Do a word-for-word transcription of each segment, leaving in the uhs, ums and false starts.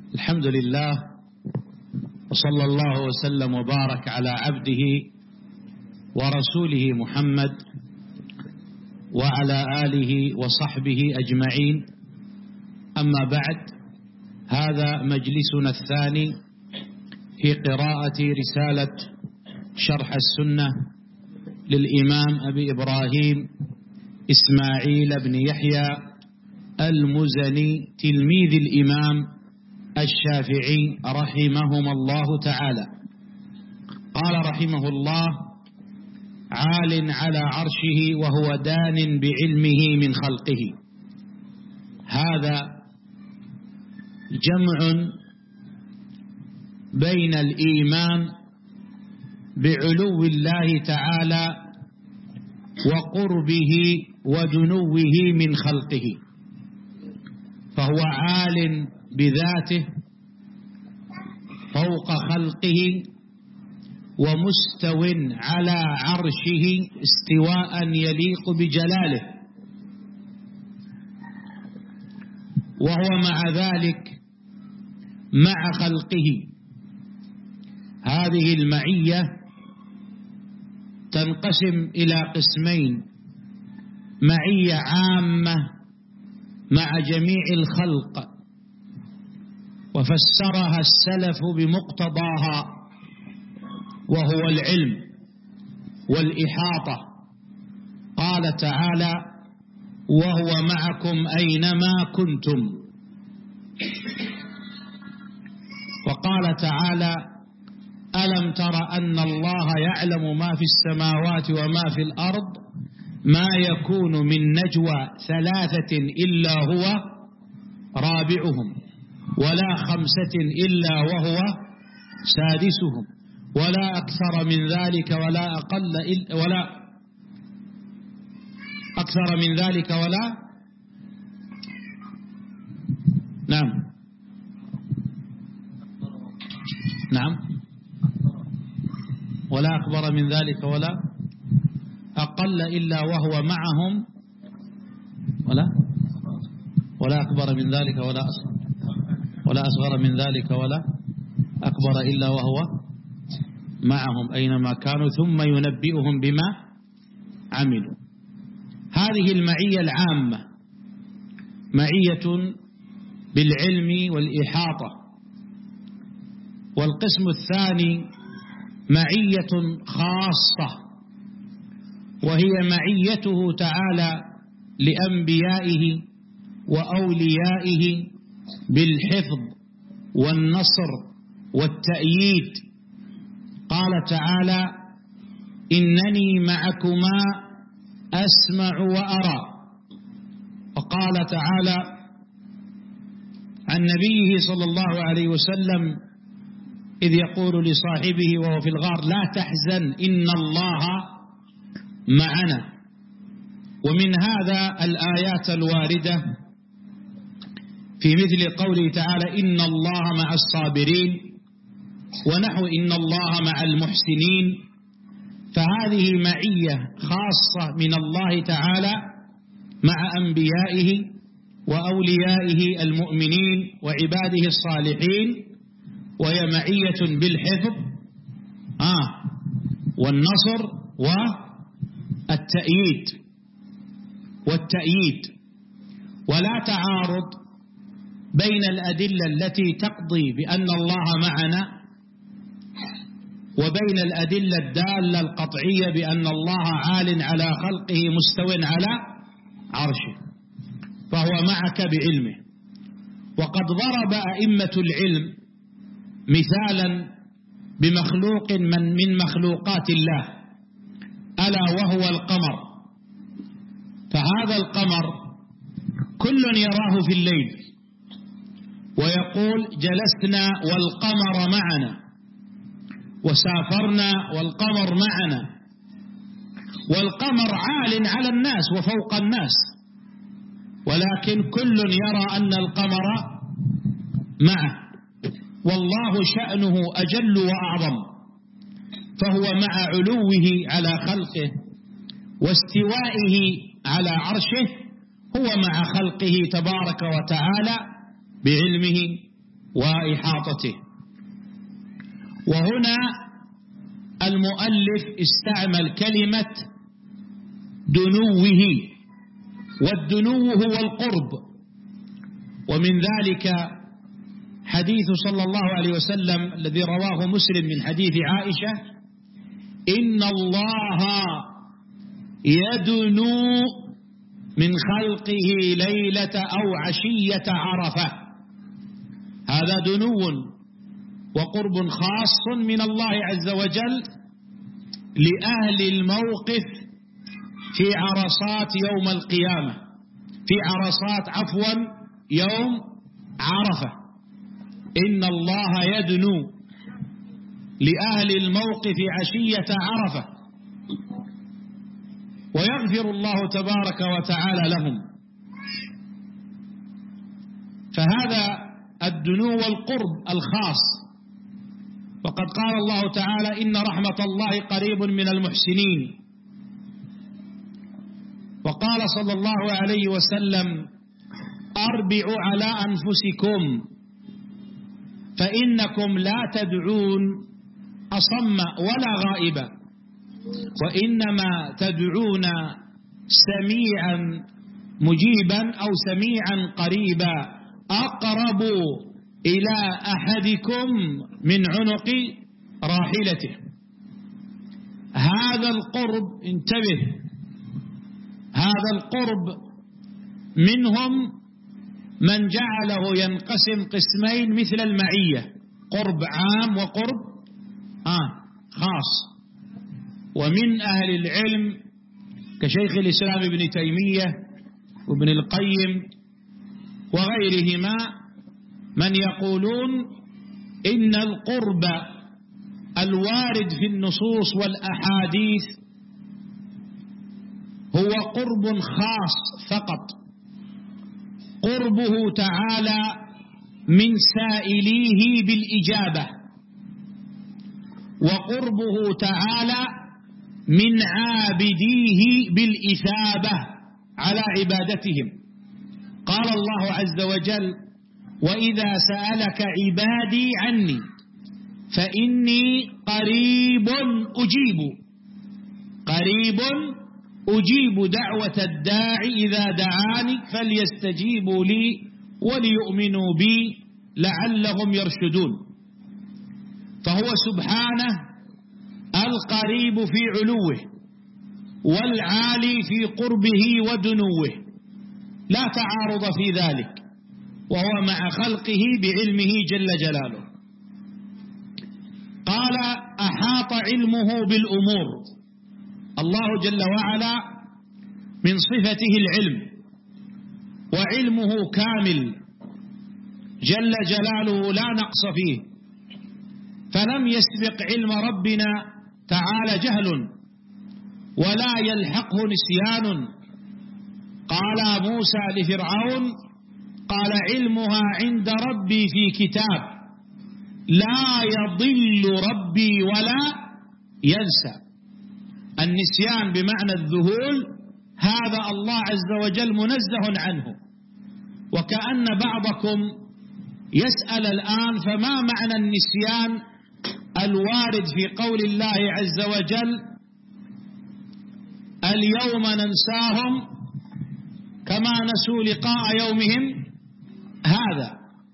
الحمد لله، وصلى الله وسلم وبارك على عبده ورسوله محمد وعلى آله وصحبه أجمعين. أما بعد، هذا مجلسنا الثاني في قراءة رسالة شرح السنة للإمام أبي إبراهيم إسماعيل بن يحيى المزني تلميذ الإمام الشافعي رحمهما الله تعالى. قال رحمه الله: عال على عرشه وهو دان بعلمه من خلقه. هذا جمع بين الإيمان بعلو الله تعالى وقربه ودنوه من خلقه، فهو عال بذاته فوق خلقه ومستو على عرشه استواء يليق بجلاله، وهو مع ذلك مع خلقه. هذه المعية تنقسم إلى قسمين: معية عامة مع جميع الخلق، وفسرها السلف بمقتضاها، وهو العلم والإحاطة. قال تعالى: وهو معكم أينما كنتم. وقال تعالى: ألم تر أن الله يعلم ما في السماوات وما في الأرض ما يكون من نجوى ثلاثة إلا هو رابعهم ولا خمسة إلا وهو سادسهم ولا أكثر من ذلك ولا أقل إلا ولا أكثر من ذلك ولا نعم نعم ولا أكبر من ذلك ولا أقل إلا وهو معهم ولا ولا أكبر من ذلك ولا أصغر ولا أصغر من ذلك ولا أكبر إلا وهو معهم أينما كانوا ثم ينبئهم بما عملوا. هذه المعية العامة معية بالعلم والإحاطة. والقسم الثاني معية خاصة، وهي معيته تعالى لأنبيائه وأوليائه بالحفظ والنصر والتأييد. قال تعالى: إنني معكما أسمع وأرى. وقال تعالى عن نبيه صلى الله عليه وسلم إذ يقول لصاحبه وهو في الغار: لا تحزن إن الله معنا. ومن هذا الآيات الواردة في مثل قوله تعالى: إن الله مع الصابرين، ونحو إن الله مع المحسنين. فهذه معية خاصة من الله تعالى مع أنبيائه وأوليائه المؤمنين وعباده الصالحين، وهي معية بالحفظ آه والنصر والتأييد والتأييد ولا تعارض بين الأدلة التي تقضي بأن الله معنا وبين الأدلة الدالة القطعية بأن الله عال على خلقه مستو على عرشه، فهو معك بعلمه. وقد ضرب أئمة العلم مثالا بمخلوق من من مخلوقات الله، ألا وهو القمر. فهذا القمر كل يراه في الليل ويقول: جلسنا والقمر معنا، وسافرنا والقمر معنا. والقمر عال على الناس وفوق الناس، ولكن كل يرى أن القمر معه، والله شأنه أجل وأعظم، فهو مع علوه على خلقه واستوائه على عرشه هو مع خلقه تبارك وتعالى بعلمه وإحاطته. وهنا المؤلف استعمل كلمة دنوه، والدنو هو القرب. ومن ذلك حديث صلى الله عليه وسلم الذي رواه مسلم من حديث عائشة: إن الله يدنو من خلقه ليلة أو عشية عرفة. هذا دنو وقرب خاص من الله عز وجل لأهل الموقف في عرصات يوم القيامة، في عرصات عفوا يوم عرفة. إن الله يدنو لأهل الموقف عشية عرفة، ويغفر الله تبارك وتعالى لهم. فهذا الدنو والقرب الخاص. وقد قال الله تعالى: إن رحمة الله قريب من المحسنين. وقال صلى الله عليه وسلم: أربعوا على أنفسكم فإنكم لا تدعون أصم ولا غائبا، وإنما تدعون سميعا مجيبا أو سميعا قريبا أقرب إلى أحدكم من عنق راحلته. هذا القرب، انتبه، هذا القرب منهم من جعله ينقسم قسمين مثل المعية: قرب عام وقرب آه خاص. ومن أهل العلم كشيخ الإسلام ابن تيمية وابن القيم وغيرهما من يقولون إن القرب الوارد في النصوص والأحاديث هو قرب خاص فقط، قربه تعالى من سائليه بالإجابة، وقربه تعالى من عابديه بالإثابة على عبادتهم. قال الله عز وجل: وإذا سألك عبادي عني فإني قريب أجيب قريب أجيب دعوة الداعي إذا دعاني فليستجيبوا لي وليؤمنوا بي لعلهم يرشدون. فهو سبحانه القريب في علوه والعالي في قربه ودنوه، لا تعارض في ذلك، وهو مع خلقه بعلمه جل جلاله. قال: أحاط علمه بالأمور. الله جل وعلا من صفته العلم، وعلمه كامل جل جلاله لا نقص فيه، فلم يسبق علم ربنا تعالى جهل ولا يلحقه نسيان. قال موسى لفرعون: قال علمها عند ربي في كتاب لا يضل ربي ولا ينسى. النسيان بمعنى الذهول هذا الله عز وجل منزه عنه. وكأن بعضكم يسأل الآن: فما معنى النسيان الوارد في قول الله عز وجل: اليوم ننساهم كما نسوا لقاء يومهم هذا؟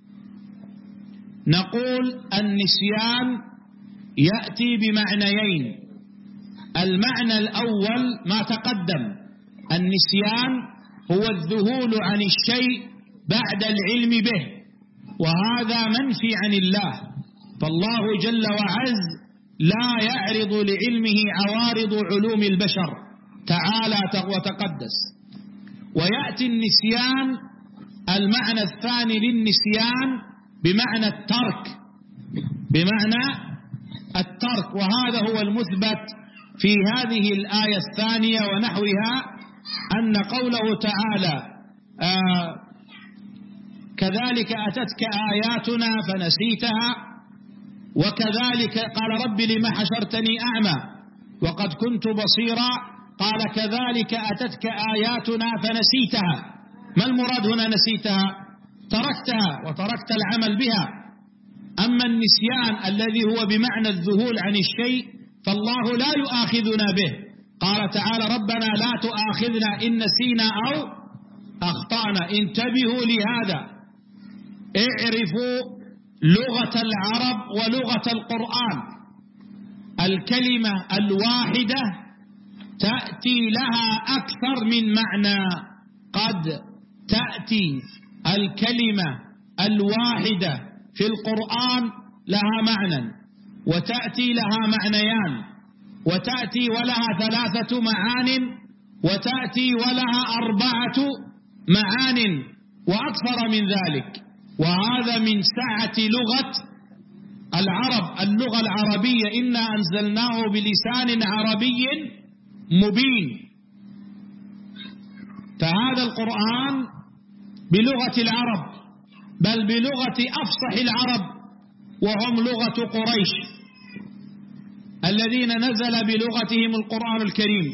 نقول النسيان يأتي بمعنيين. المعنى الأول ما تقدم: النسيان هو الذهول عن الشيء بعد العلم به، وهذا منفي عن الله، فالله جل وعز لا يعرض لعلمه عوارض علوم البشر تعالى وتقدس. ويأتي النسيان المعنى الثاني للنسيان بمعنى الترك، بمعنى الترك، وهذا هو المثبت في هذه الآية الثانية ونحوها، أن قوله تعالى: آه كذلك أتتك آياتنا فنسيتها، وكذلك قال رب لما حشرتني أعمى وقد كنت بصيرا، قال كذلك أتتك آياتنا فنسيتها. ما المراد هنا نسيتها؟ تركتها وتركت العمل بها، أما النسيان الذي هو بمعنى الذهول عن الشيء فالله لا يؤاخذنا به. قال تعالى ربنا لا تؤاخذنا إن نسينا أو أخطأنا. انتبهوا لهذا، اعرفوا لغة العرب ولغة القرآن. الكلمة الواحدة تأتي لها أكثر من معنى. قد تأتي الكلمة الواحدة في القرآن لها معنى، وتأتي لها معنيان، وتأتي ولها ثلاثة معان، وتأتي ولها أربعة معان وأكثر من ذلك. وهذا من سعة لغة العرب. اللغة العربية إنا أنزلناه بلسان عربي مبين. فهذا القرآن بلغة العرب، بل بلغة أفصح العرب وهم لغة قريش الذين نزل بلغتهم القرآن الكريم.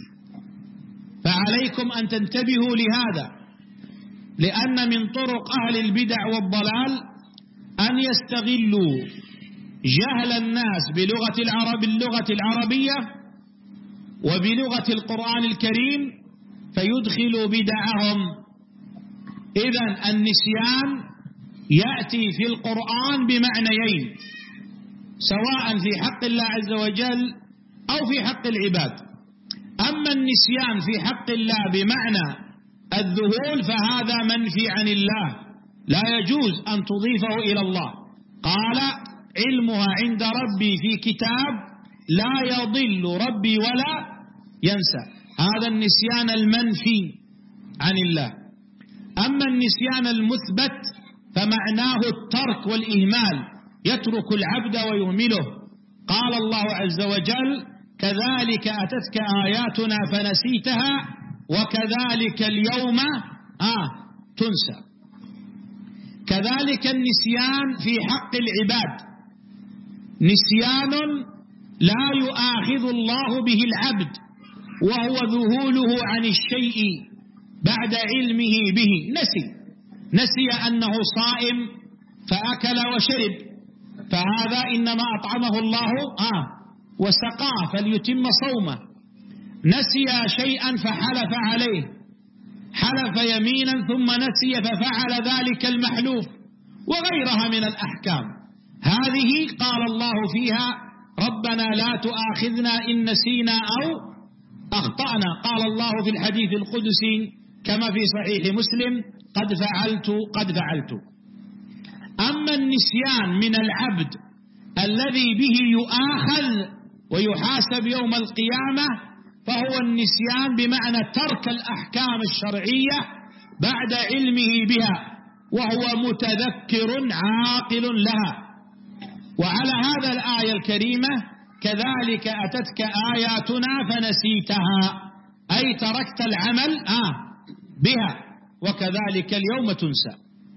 فعليكم أن تنتبهوا لهذا، لأن من طرق أهل البدع والضلال أن يستغلوا جهل الناس بلغة العرب باللغة العربية وبلغة القرآن الكريم فيدخلوا بدعهم. إذن النسيان يأتي في القرآن بمعنيين، سواء في حق الله عز وجل أو في حق العباد. أما النسيان في حق الله بمعنى الذهول فهذا منفي عن الله، لا يجوز أن تضيفه إلى الله. قال علمها عند ربي في كتاب لا يضل ربي ولا ينسى. هذا النسيان المنفي عن الله. أما النسيان المثبت فمعناه الترك والإهمال، يترك العبد ويهمله. قال الله عز وجل كذلك أتتك آياتنا فنسيتها وكذلك اليوم آه تنسى. كذلك النسيان في حق العباد، نسيان لا يؤاخذ الله به العبد وهو ذهوله عن الشيء بعد علمه به. نسي نسي أنه صائم فأكل وشرب، فهذا إنما أطعمه الله آه وسقاه فليتم صومه. نسي شيئا فحلف عليه، حلف يمينا ثم نسي ففعل ذلك المحلوف، وغيرها من الأحكام. هذه قال الله فيها ربنا لا تؤاخذنا إن نسينا أو أخطأنا. قال الله في الحديث القدسي كما في صحيح مسلم قد فعلت قد فعلت. أما النسيان من العبد الذي به يؤاخذ ويحاسب يوم القيامة فهو النسيان بمعنى ترك الأحكام الشرعية بعد علمه بها وهو متذكر عاقل لها. وعلى هذا الآية الكريمة كذلك أتتك آياتنا فنسيتها، أي تركت العمل آه بها وكذلك اليوم تنسى.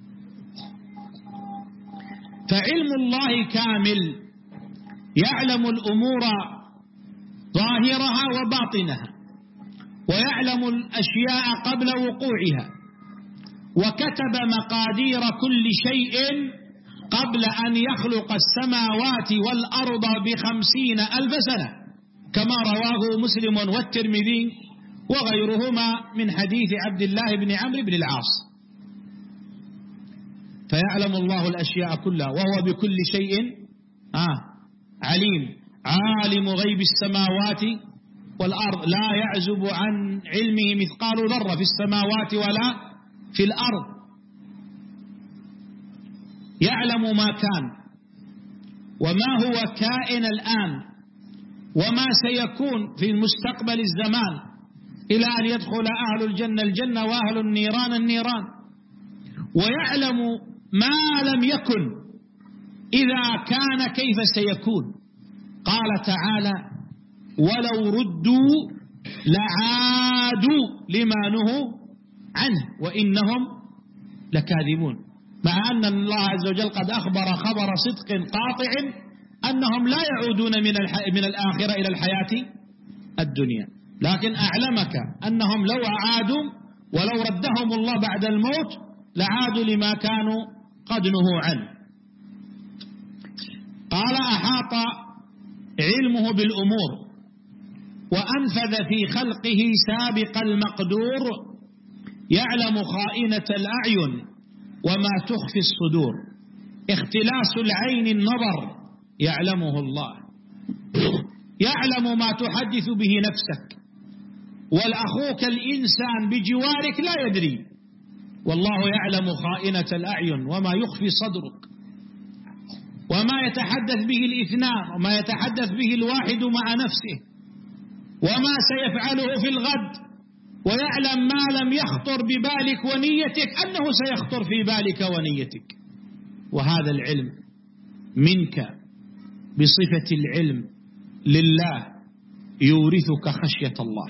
فعلم الله كامل، يعلم الأمور ظاهرها وباطنها، ويعلم الأشياء قبل وقوعها، وكتب مقادير كل شيء قبل أن يخلق السماوات والأرض بخمسين ألف سنة كما رواه مسلم والترمذي وغيرهما من حديث عبد الله بن عمرو بن العاص. فيعلم الله الأشياء كلها وهو بكل شيء آه عليم. عالم غيب السماوات والأرض، لا يعزب عن علمه مثقال ذرة في السماوات ولا في الأرض. يعلم ما كان وما هو كائن الآن وما سيكون في المستقبل الزمان إلى أن يدخل أهل الجنة الجنة وأهل النيران النيران. ويعلم ما لم يكن إذا كان كيف سيكون. قال تعالى ولو ردوا لعادوا لما نهوا عنه وإنهم لكاذبون. مع أن الله عز وجل قد أخبر خبر صدق قاطع أنهم لا يعودون من من الآخرة إلى الحياة الدنيا، لكن أعلمك أنهم لو عادوا ولو ردهم الله بعد الموت لعادوا لما كانوا قد نهوا عنه. قال أحاط علمه بالأمور وأنفذ في خلقه سابق المقدور، يعلم خائنة الأعين وما تخفي الصدور. اختلاس العين النظر يعلمه الله، يعلم ما تحدث به نفسك، والأخوك الإنسان بجوارك لا يدري، والله يعلم خائنة الأعين وما يخفي صدرك، وما يتحدث به الاثنان وما يتحدث به الواحد مع نفسه، وما سيفعله في الغد، ويعلم ما لم يخطر ببالك ونيتك أنه سيخطر في بالك ونيتك. وهذا العلم منك بصفة العلم لله يورثك خشية الله،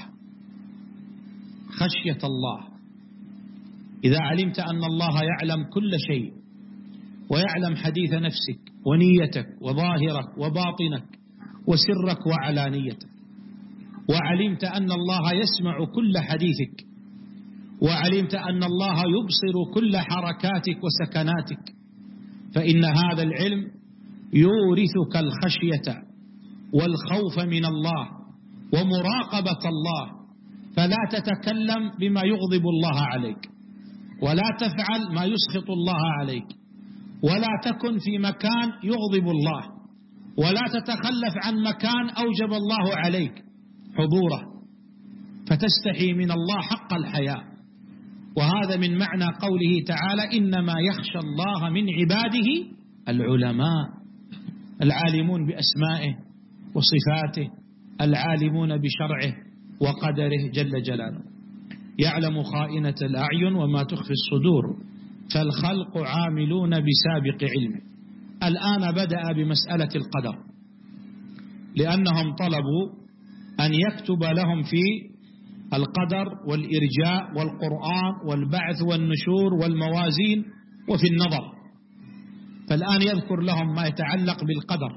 خشية الله. إذا علمت أن الله يعلم كل شيء، ويعلم حديث نفسك ونيتك وظاهرك وباطنك وسرك وعلانيتك، وعلمت أن الله يسمع كل حديثك، وعلمت أن الله يبصر كل حركاتك وسكناتك، فإن هذا العلم يورثك الخشية والخوف من الله ومراقبة الله، فلا تتكلم بما يغضب الله عليك، ولا تفعل ما يسخط الله عليك، ولا تكن في مكان يغضب الله، ولا تتخلف عن مكان أوجب الله عليك حضوره، فتستحي من الله حق الحياء. وهذا من معنى قوله تعالى: إنما يخشى الله من عباده العلماء، العالمون بأسمائه وصفاته، العالمون بشرعه وقدره جل جلاله. يعلم خائنة الأعين وما تخفي الصدور، فالخلق عاملون بسابق علمه. الآن بدأ بمسألة القدر، لأنهم طلبوا أن يكتب لهم في القدر والإرجاء والقرآن والبعث والنشور والموازين وفي النظر، فالآن يذكر لهم ما يتعلق بالقدر.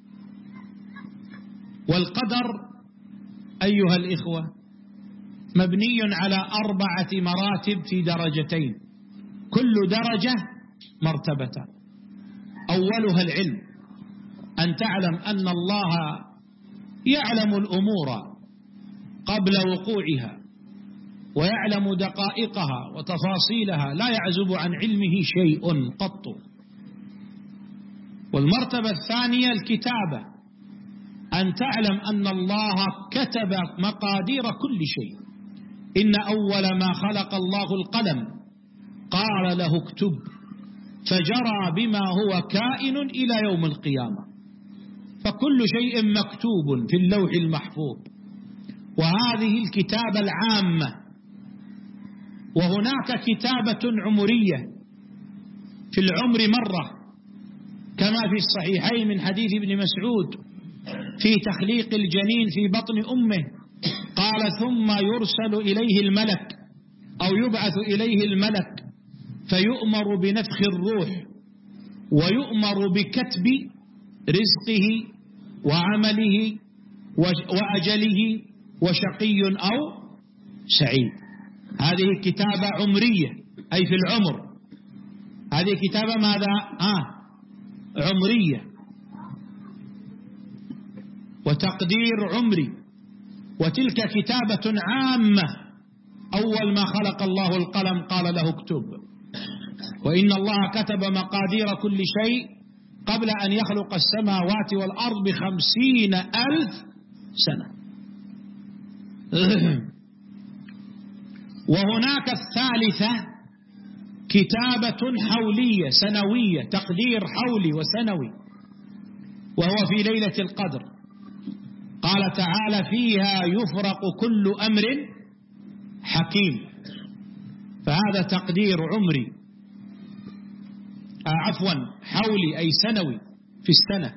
والقدر أيها الإخوة مبني على أربعة مراتب في درجتين، كل درجة مرتبة. أولها العلم، أن تعلم أن الله يعلم الأمور قبل وقوعها، ويعلم دقائقها وتفاصيلها، لا يعزب عن علمه شيء قط. والمرتبة الثانية الكتابة، أن تعلم أن الله كتب مقادير كل شيء. إن أول ما خلق الله القلم قال له اكتب، فجرى بما هو كائن إلى يوم القيامة، فكل شيء مكتوب في اللوح المحفوظ. وهذه الكتابة العامة. وهناك كتابة عمرية في العمر مرة، كما في الصحيحين من حديث ابن مسعود في تخليق الجنين في بطن أمه، قال: ثم يرسل إليه الملك أو يبعث إليه الملك فيؤمر بنفخ الروح، ويؤمر بكتب رزقه وعمله وأجله وشقي أو سعيد. هذه كتابة عمرية، أي في العمر. هذه كتابة ماذا؟ آه عمرية وتقدير عمري. وتلك كتابة عامة، أول ما خلق الله القلم قال له اكتب. وإن الله كتب مقادير كل شيء قبل أن يخلق السماوات والأرض بخمسين ألف سنة. وهناك الثالثة كتابة حولية سنوية، تقدير حولي وسنوي، وهو في ليلة القدر. قال تعالى: فيها يفرق كل أمر حكيم. فهذا تقدير عمري، آه عفوا حولي أي سنوي في السنة.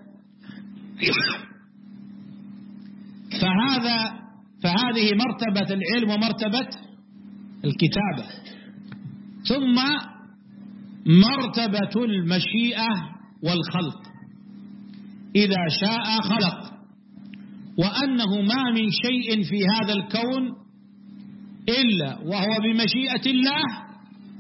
فهذا فهذه مرتبة العلم ومرتبة الكتابة. ثم مرتبة المشيئة والخلق، إذا شاء خلق، وأنه ما من شيء في هذا الكون إلا وهو بمشيئة الله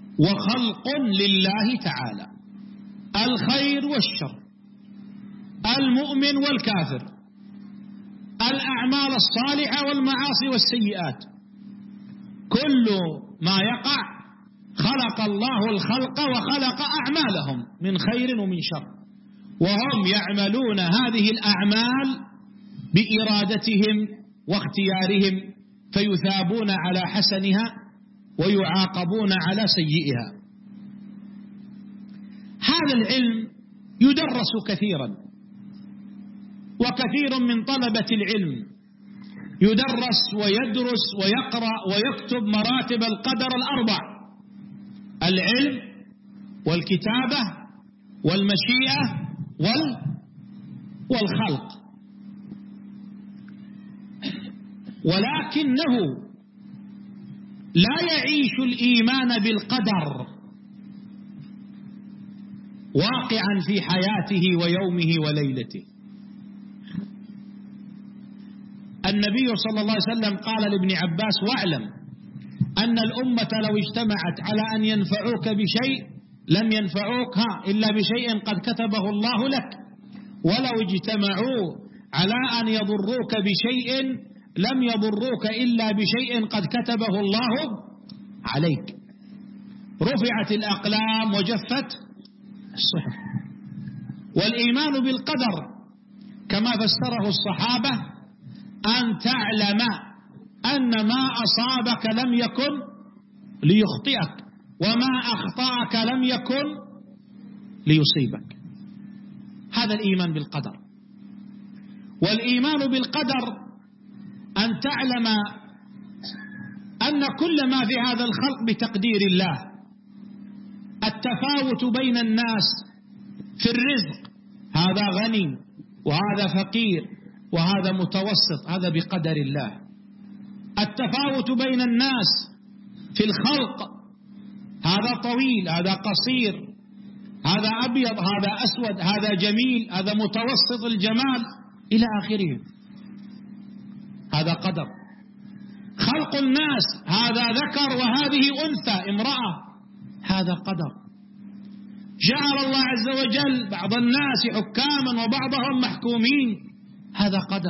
وخلق لله تعالى، الخير والشر، المؤمن والكافر، الأعمال الصالحة والمعاصي والسيئات، كل ما يقع خلق الله الخلق وخلق أعمالهم من خير ومن شر، وهم يعملون هذه الأعمال بإرادتهم واختيارهم، فيثابون على حسنها ويعاقبون على سيئها. هذا العلم يدرس كثيرا، وكثير من طلبة العلم يدرس ويدرس ويقرأ ويكتب مراتب القدر الأربع: العلم والكتابة والمشيئة والخلق، ولكنه لا يعيش الإيمان بالقدر واقعا في حياته ويومه وليلته. النبي صلى الله عليه وسلم قال لابن عباس: واعلم أن الأمة لو اجتمعت على أن ينفعوك بشيء لم ينفعوك إلا بشيء قد كتبه الله لك، ولو اجتمعوا على أن يضروك بشيء لم يضروك إلا بشيء قد كتبه الله عليك. رفعت الأقلام وجفت الصحف. والإيمان بالقدر كما فسره الصحابة: أن تعلم أن ما أصابك لم يكن ليخطئك، وما أخطأك لم يكن ليصيبك. هذا الإيمان بالقدر. والإيمان بالقدر أن تعلم أن كل ما في هذا الخلق بتقدير الله. التفاوت بين الناس في الرزق، هذا غني وهذا فقير وهذا متوسط، هذا بقدر الله. التفاوت بين الناس في الخلق، هذا طويل هذا قصير، هذا أبيض هذا أسود، هذا جميل هذا متوسط الجمال إلى آخره، هذا قدر. خلق الناس، هذا ذكر وهذه أنثى امرأة، هذا قدر. جعل الله عز وجل بعض الناس حكاما وبعضهم محكومين، هذا قدر.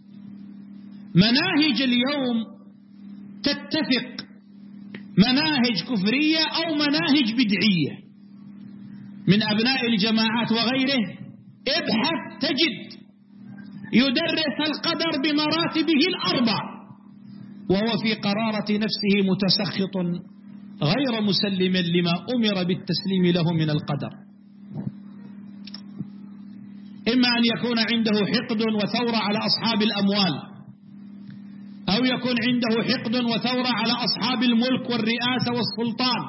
مناهج اليوم تتفق، مناهج كفرية أو مناهج بدعية من أبناء الجماعات وغيره، ابحث تجد يدرس القدر بمراتبه الأربع، وهو في قرارة نفسه متسخط غير مسلم لما أمر بالتسليم له من القدر. إما أن يكون عنده حقد وثورة على أصحاب الأموال، أو يكون عنده حقد وثورة على أصحاب الملك والرئاسة والسلطان،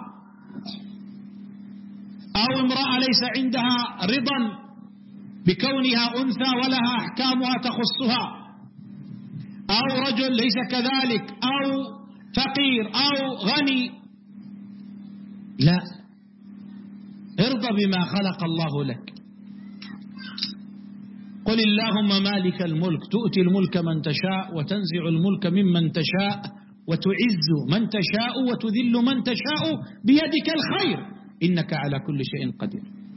أو امرأة ليس عندها رضا بكونها أنثى ولها أحكامها تخصها، أو رجل ليس كذلك، أو فقير أو غني. لا، ارضى بما خلق الله لك. قل اللهم مالك الملك تؤتي الملك من تشاء وتنزع الملك ممن تشاء وتعز من تشاء وتذل من تشاء بيدك الخير إنك على كل شيء قدير.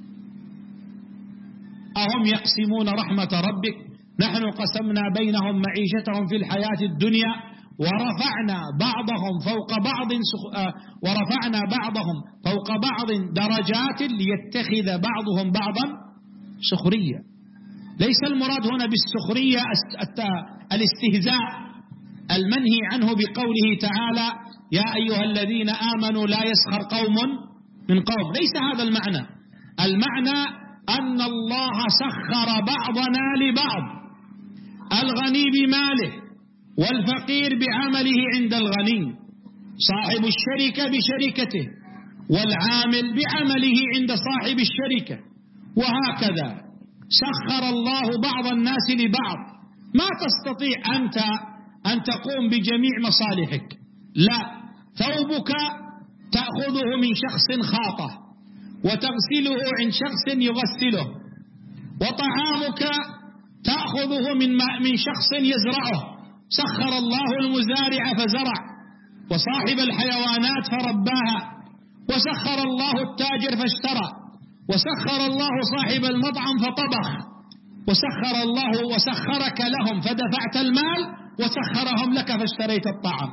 أهم يقسمون رحمة ربك نحن قسمنا بينهم معيشتهم في الحياة الدنيا ورفعنا بعضهم فوق بعض ورفعنا بعضهم فوق بعض درجات ليتخذ بعضهم بعضا سخريا. ليس المراد هنا بالسخرية الاستهزاء المنهي عنه بقوله تعالى: يا أيها الذين آمنوا لا يسخر قوم من قوم. ليس هذا المعنى. المعنى أن الله سخر بعضنا لبعض، الغني بماله والفقير بعمله عند الغني، صاحب الشركة بشركته والعامل بعمله عند صاحب الشركة، وهكذا سخر الله بعض الناس لبعض. ما تستطيع أنت أن تقوم بجميع مصالحك، لا. ثوبك تأخذه من شخص خاطه وتغسله عند شخص يغسله، وطعامك تأخذه من من شخص يزرعه. سخر الله المزارع فزرع، وصاحب الحيوانات فرباها، وسخر الله التاجر فاشترى، وسخر الله صاحب المطعم فطبخ. وسخر الله وسخرك لهم فدفعت المال وسخرهم لك فاشتريت الطعام.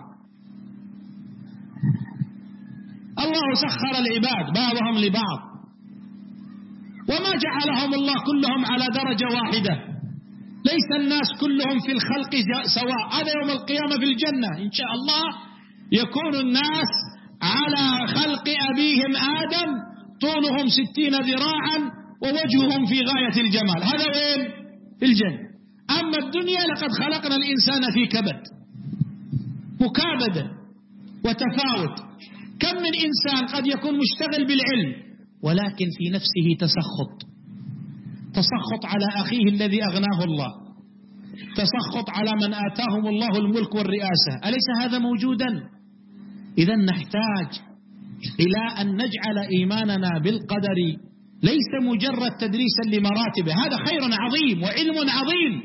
الله سخر العباد بعضهم لبعض، وما جعلهم الله كلهم على درجة واحدة. ليس الناس كلهم في الخلق سواء. هذا يوم القيامة في الجنة إن شاء الله يكون الناس على خلق أبيهم آدم، طولهم ستين ذراعا ووجههم في غاية الجمال. هذا وين؟ في الجنة. أما الدنيا لقد خلقنا الإنسان في كبد، مكابدة وتفاوت. كم من إنسان قد يكون مشتغل بالعلم ولكن في نفسه تسخط، تسخط على أخيه الذي أغناه الله، تسخط على من آتاهم الله الملك والرئاسة. أليس هذا موجودا؟ إذا نحتاج إلى أن نجعل إيماننا بالقدر ليس مجرد تدريسا لمراتبه، هذا خير عظيم وعلم عظيم،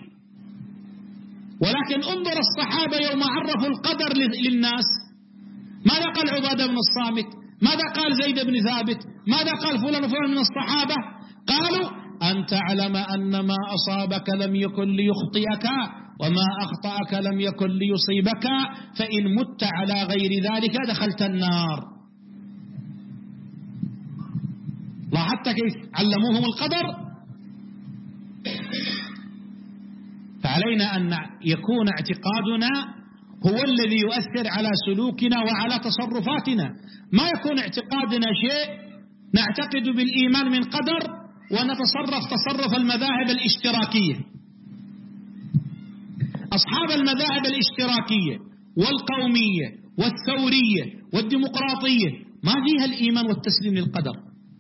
ولكن انظر الصحابة يوم عرفوا القدر للناس ماذا قال عبادة بن الصامت؟ ماذا قال زيد بن ثابت؟ ماذا قال فلان وفلان من الصحابة؟ قالوا أن تعلم أن ما أصابك لم يكن ليخطئك وما أخطأك لم يكن ليصيبك فإن مت على غير ذلك دخلت النار. لاحظت كيف علموهم القدر؟ فعلينا أن يكون اعتقادنا هو الذي يؤثر على سلوكنا وعلى تصرفاتنا. ما يكون اعتقادنا شيء نعتقد بالإيمان من قدر ونتصرف تصرف المذاهب الاشتراكية. أصحاب المذاهب الاشتراكية والقومية والثورية والديمقراطية ما فيها الإيمان والتسليم للقدر،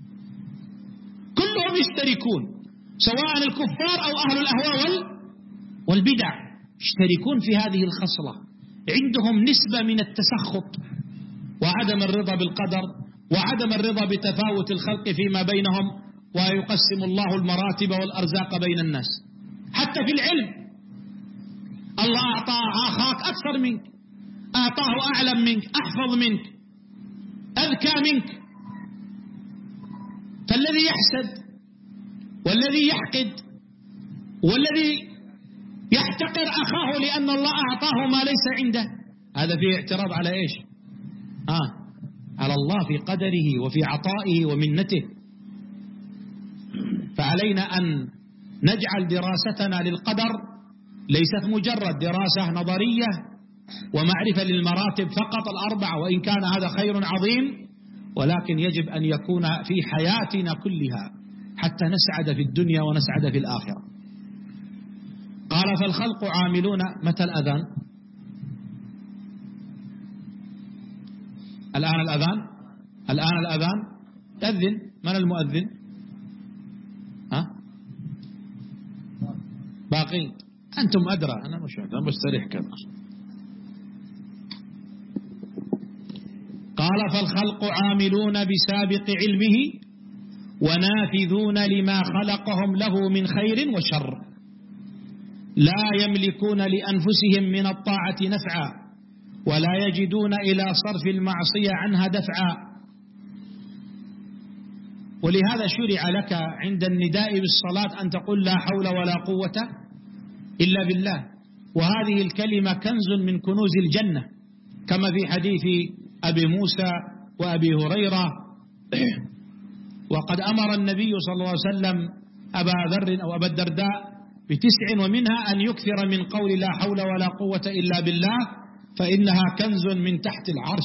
كلهم يشتركون، سواء الكفار أو أهل الأهواء والبدع يشتركون في هذه الخصلة. عندهم نسبة من التسخط وعدم الرضا بالقدر وعدم الرضا بتفاوت الخلق فيما بينهم، ويقسم الله المراتب والأرزاق بين الناس. حتى في العلم الله أعطى أخاك أكثر منك، أعطاه أعلم منك، أحفظ منك، أذكى منك. فالذي يحسد والذي يحقد والذي يحتقر أخاه لأن الله أعطاه ما ليس عنده، هذا فيه اعتراض على إيش؟ آه على الله في قدره وفي عطائه ومنته. فعلينا أن نجعل دراستنا للقدر ليست مجرد دراسة نظرية ومعرفة للمراتب فقط الأربعة، وإن كان هذا خير عظيم، ولكن يجب أن يكون في حياتنا كلها حتى نسعد في الدنيا ونسعد في الآخرة. قال فالخلق عاملون. متى الأذان؟ الآن الأذان الآن الأذان أذن. من المؤذن؟ ها؟ باقي أنتم أدرى، أنا مش أنا بستريح كذا. قال فالخلق عاملون بسابق علمه ونافذون لما خلقهم له من خير وشر، لا يملكون لأنفسهم من الطاعة نفعا ولا يجدون إلى صرف المعصية عنها دفعا. ولهذا شرع لك عند النداء بالصلاة أن تقول لا حول ولا قوة إلا بالله، وهذه الكلمة كنز من كنوز الجنة، كما في حديث أبي موسى وأبي هريرة. وقد أمر النبي صلى الله عليه وسلم أبا ذر أو أبا الدرداء بتسع، ومنها أن يكثر من قول لا حول ولا قوة إلا بالله، فإنها كنز من تحت العرش.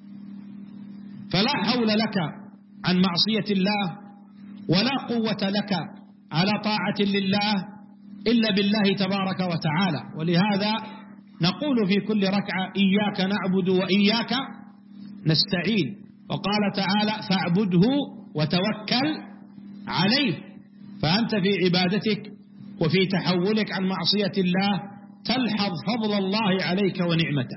فلا حول لك عن معصية الله ولا قوة لك على طاعة لله إلا بالله تبارك وتعالى. ولهذا نقول في كل ركعة إياك نعبد وإياك نستعين، وقال تعالى فاعبده وتوكل عليه. فأنت في عبادتك وفي تحولك عن معصية الله تلحظ فضل الله عليك ونعمته.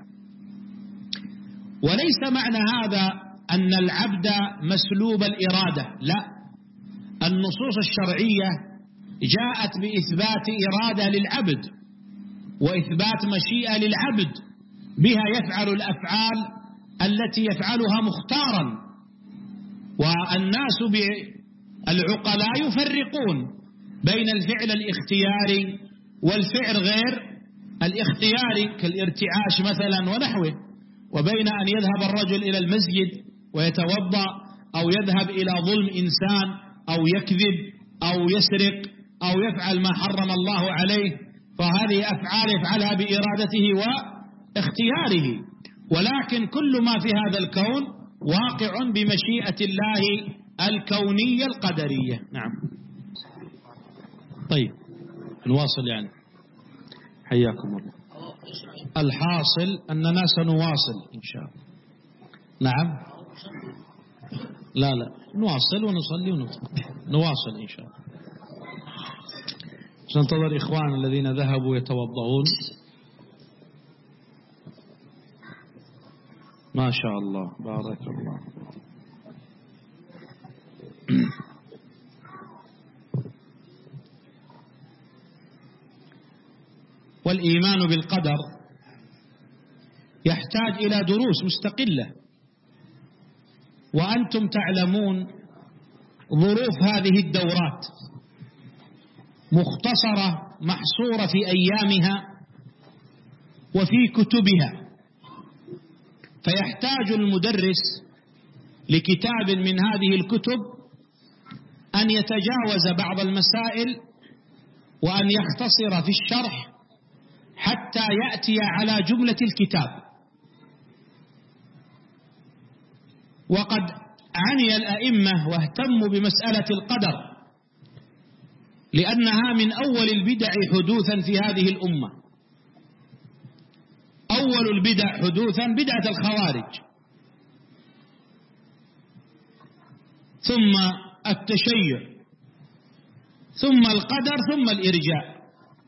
وليس معنى هذا أن العبد مسلوب الإرادة، لا، النصوص الشرعية جاءت بإثبات إرادة للعبد وإثبات مشيئة للعبد، بها يفعل الأفعال التي يفعلها مختارا. والناس بالعقلاء يفرقون بين الفعل الاختياري والفعل غير الاختياري كالارتعاش مثلا ونحوه، وبين أن يذهب الرجل إلى المسجد ويتوضأ، أو يذهب إلى ظلم إنسان، أو يكذب، أو يسرق، أو يفعل ما حرم الله عليه، فهذه أفعال يفعلها بإرادته واختياره. ولكن كل ما في هذا الكون واقع بمشيئة الله الكونية القدرية. نعم. طيب نواصل يعني، حياكم الله. الحاصل أننا سنواصل إن شاء الله. نعم. لا لا نواصل ونصلي ونصلي نواصل إن شاء الله. سننتظر إخوان الذين ذهبوا يتوضعون. ما شاء الله بارك الله. والإيمان بالقدر يحتاج إلى دروس مستقلة، وأنتم تعلمون ظروف هذه الدورات مختصرة محصورة في أيامها وفي كتبها، فيحتاج المدرس لكتاب من هذه الكتب أن يتجاوز بعض المسائل وأن يختصر في الشرح حتى يأتي على جملة الكتاب. وقد عني الأئمة واهتموا بمسألة القدر، لأنها من أول البدع حدوثا في هذه الأمة. أول البدع حدوثا بدعة الخوارج، ثم التشيع، ثم القدر، ثم الإرجاء.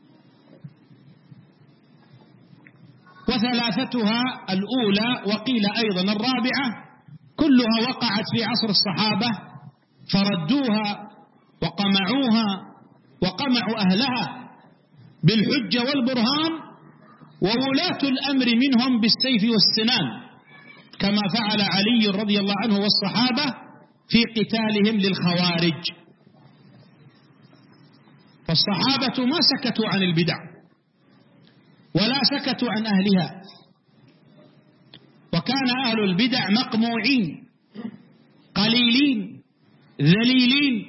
وثلاثتها الأولى وقيل أيضا الرابعة كلها وقعت في عصر الصحابة، فردوها وقمعوها وقمعوا أهلها بالحجة والبرهان، وولاة الأمر منهم بالسيف والسنان، كما فعل علي رضي الله عنه والصحابة في قتالهم للخوارج. فالصحابة ما سكتوا عن البدع ولا سكتوا عن أهلها، وكان أهل البدع مقموعين قليلين ذليلين،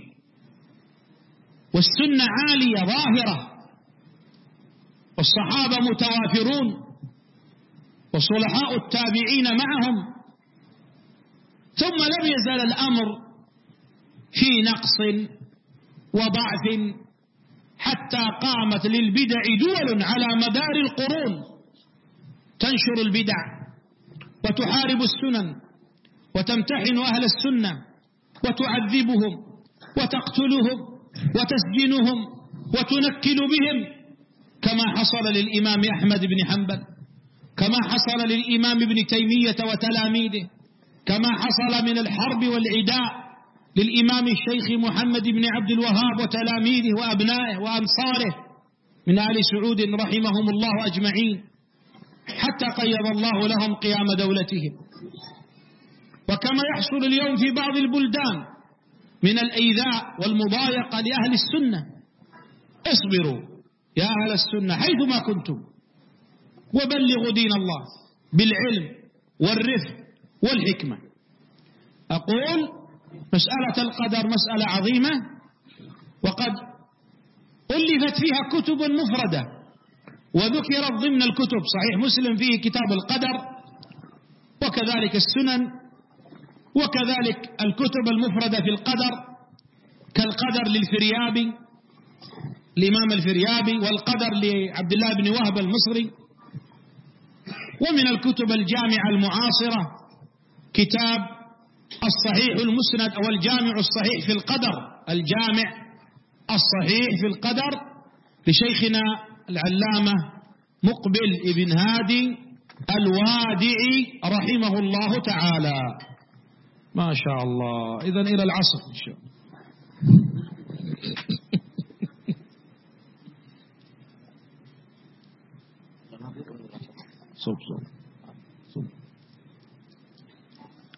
والسنة عالية ظاهرة، والصحابة متوافرون، وصلحاء التابعين معهم. ثم لم يزل الأمر في نقص وضعف حتى قامت للبدع دول على مدار القرون تنشر البدع وتحارب السنن وتمتحن أهل السنة وتعذبهم وتقتلهم وتسجنهم وتنكل بهم، كما حصل للإمام أحمد بن حنبل، كما حصل للإمام ابن تيمية وتلاميذه، كما حصل من الحرب والعداء للإمام الشيخ محمد بن عبد الوهاب وتلاميذه وأبنائه وأنصاره من آل سعود رحمهم الله أجمعين، حتى قيض الله لهم قيام دولتهم. وكما يحصل اليوم في بعض البلدان من الإيذاء والمضايقة لأهل السنة. اصبروا يا أهل السنة حيثما كنتم، وبلغوا دين الله بالعلم والرفق والحكمة. أقول مسألة القدر مسألة عظيمة، وقد ألفت فيها كتب مفردة وذكرت ضمن الكتب صحيح مسلم فيه كتاب القدر، وكذلك السنن، وكذلك الكتب المفردة في القدر كالقدر للفريابي الإمام الفريابي، والقدر لعبد الله بن وهب المصري. ومن الكتب الجامعة المعاصرة كتاب الصحيح المسند أو الجامع الصحيح في القدر، الجامع الصحيح في القدر لشيخنا العلامة مقبل ابن هادي الوادعي رحمه الله تعالى. ما شاء الله. إذن إلى العصر إن شاء الله. صوب صوب صوب.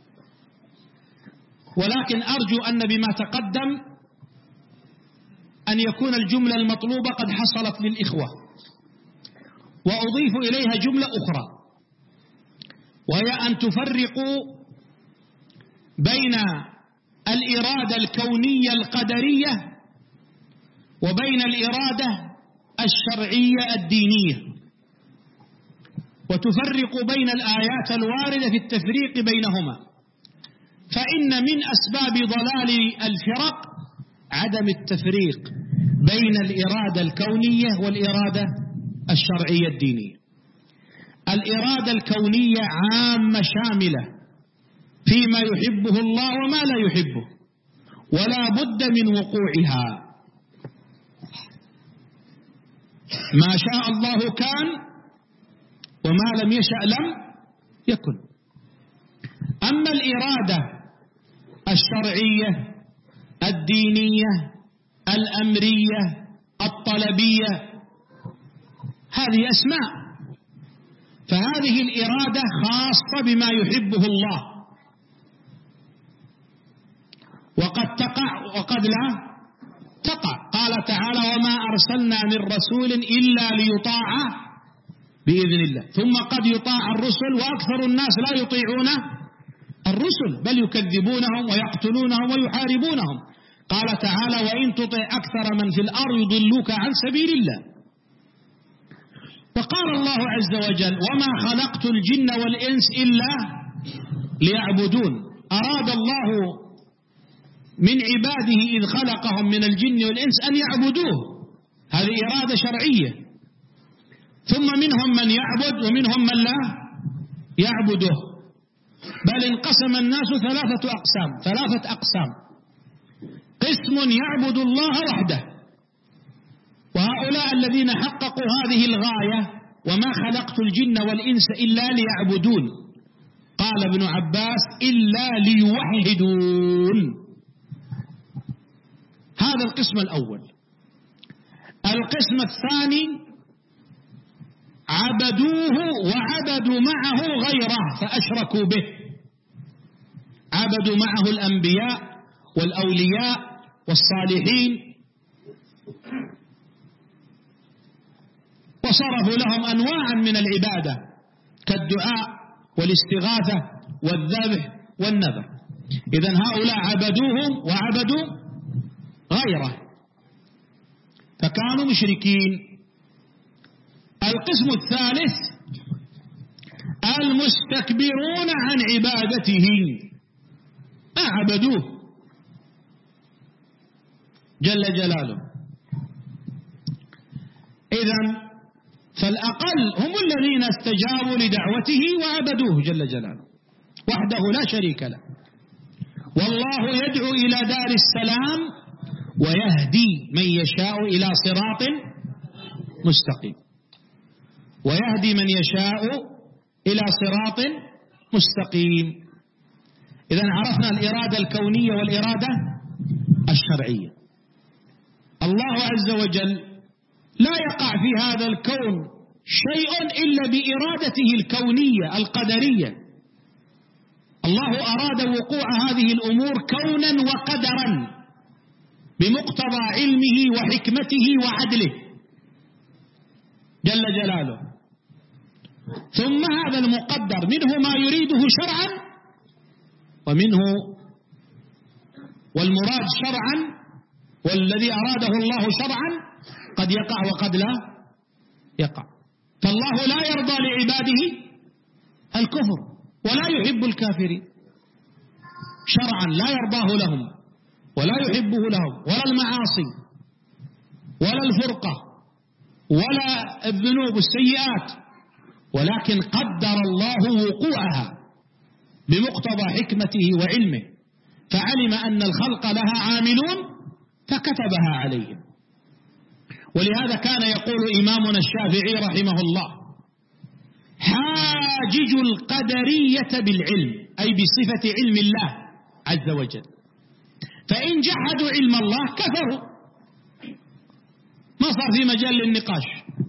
ولكن أرجو أن بما تقدم أن يكون الجملة المطلوبة قد حصلت للإخوة، وأضيف إليها جملة أخرى، وهي أن تفرقوا بين الإرادة الكونية القدرية وبين الإرادة الشرعية الدينية، وتفرق بين الآيات الواردة في التفريق بينهما، فإن من أسباب ضلال الفرق عدم التفريق بين الإرادة الكونية والإرادة الشرعية الدينية. الإرادة الكونية عامة شاملة فيما يحبه الله وما لا يحبه، ولا بد من وقوعها، ما شاء الله كان وما لم يشأ لم يكن. أما الإرادة الشرعية الدينية الأمرية الطلبية هذه أسماء، فهذه الإرادة خاصة بما يحبه الله، وقد تقع وقد لا تقع. قال تعالى: وما أرسلنا من رسول إلا ليطاع بإذن الله، ثم قد يطاع الرسل وأكثر الناس لا يطيعون الرسل بل يكذبونهم ويقتلونهم ويحاربونهم. قال تعالى: وإن تطع أكثر من في الأرض يضلوك عن سبيل الله. وقال الله عز وجل: وما خلقت الجن والإنس إلا ليعبدون. أراد الله من عباده إذ خلقهم من الجن والإنس أن يعبدوه، هذه إرادة شرعية. ثم منهم من يعبد ومنهم من لا يعبده، بل انقسم الناس ثلاثة أقسام ثلاثة أقسام قسم يعبد الله وحده، وهؤلاء الذين حققوا هذه الغاية: وما خلقت الجن والإنس إلا ليعبدون. قال ابن عباس: إلا ليوحدون. هذا القسم الأول. القسم الثاني: عبدوه وعبدوا معه غيره فأشركوا به، عبدوا معه الأنبياء والأولياء والصالحين، وصرفوا لهم أنواعا من العبادة كالدعاء والاستغاثة والذبح والنذر. إذن هؤلاء عبدوهم وعبدوا غيره فكانوا مشركين. القسم الثالث: المستكبرون عن عبادته، ما عبدوه جل جلاله. إذن فالأقل هم الذين استجابوا لدعوته وعبدوه جل جلاله وحده لا شريك له. والله يدعو إلى دار السلام ويهدي من يشاء إلى صراط مستقيم، ويهدي من يشاء إلى صراط مستقيم. إذن عرفنا الإرادة الكونية والإرادة الشرعية. الله عز وجل لا يقع في هذا الكون شيء إلا بإرادته الكونية القدرية. الله أراد وقوع هذه الأمور كونا وقدرا بمقتضى علمه وحكمته وعدله جل جلاله. ثم هذا المقدر منه ما يريده شرعا، ومنه والمراد شرعا والذي أراده الله شرعا قد يقع وقد لا يقع. فالله لا يرضى لعباده الكفر ولا يحب الكافرين شرعا، لا يرضاه لهم ولا يحبه لهم، ولا المعاصي ولا الفرقة ولا الذنوب السيئات، ولكن قدر الله وقوعها بمقتضى حكمته وعلمه، فعلم أن الخلق لها عاملون فكتبها عليهم. ولهذا كان يقول إمامنا الشافعي رحمه الله: حاجج القدرية بالعلم، أي بصفة علم الله عز وجل، فإن جحدوا علم الله كفروا، ما صار في مجال للنقاش.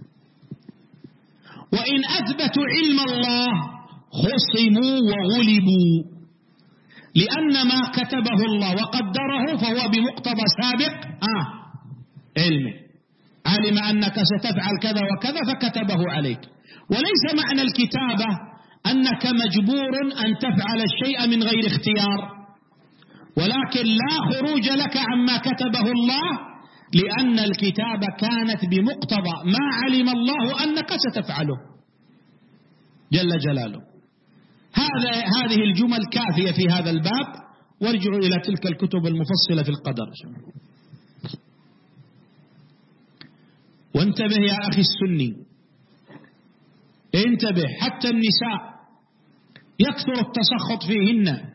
وإن أثبتوا علم الله خصموا وغلبوا، لأن ما كتبه الله وقدره فهو بمقتضى سابق آه علمه، علم أنك ستفعل كذا وكذا فكتبه عليك. وليس معنى الكتابة أنك مجبور أن تفعل الشيء من غير اختيار، ولكن لا خروج لك عما كتبه الله، لأن الكتابة كانت بمقتضى ما علم الله أنك ستفعله جل جلاله. هذا هذه الجمل كافية في هذا الباب، وارجعوا إلى تلك الكتب المفصلة في القدر. وانتبه يا أخي السني، انتبه، حتى النساء يكثر التسخط فيهن،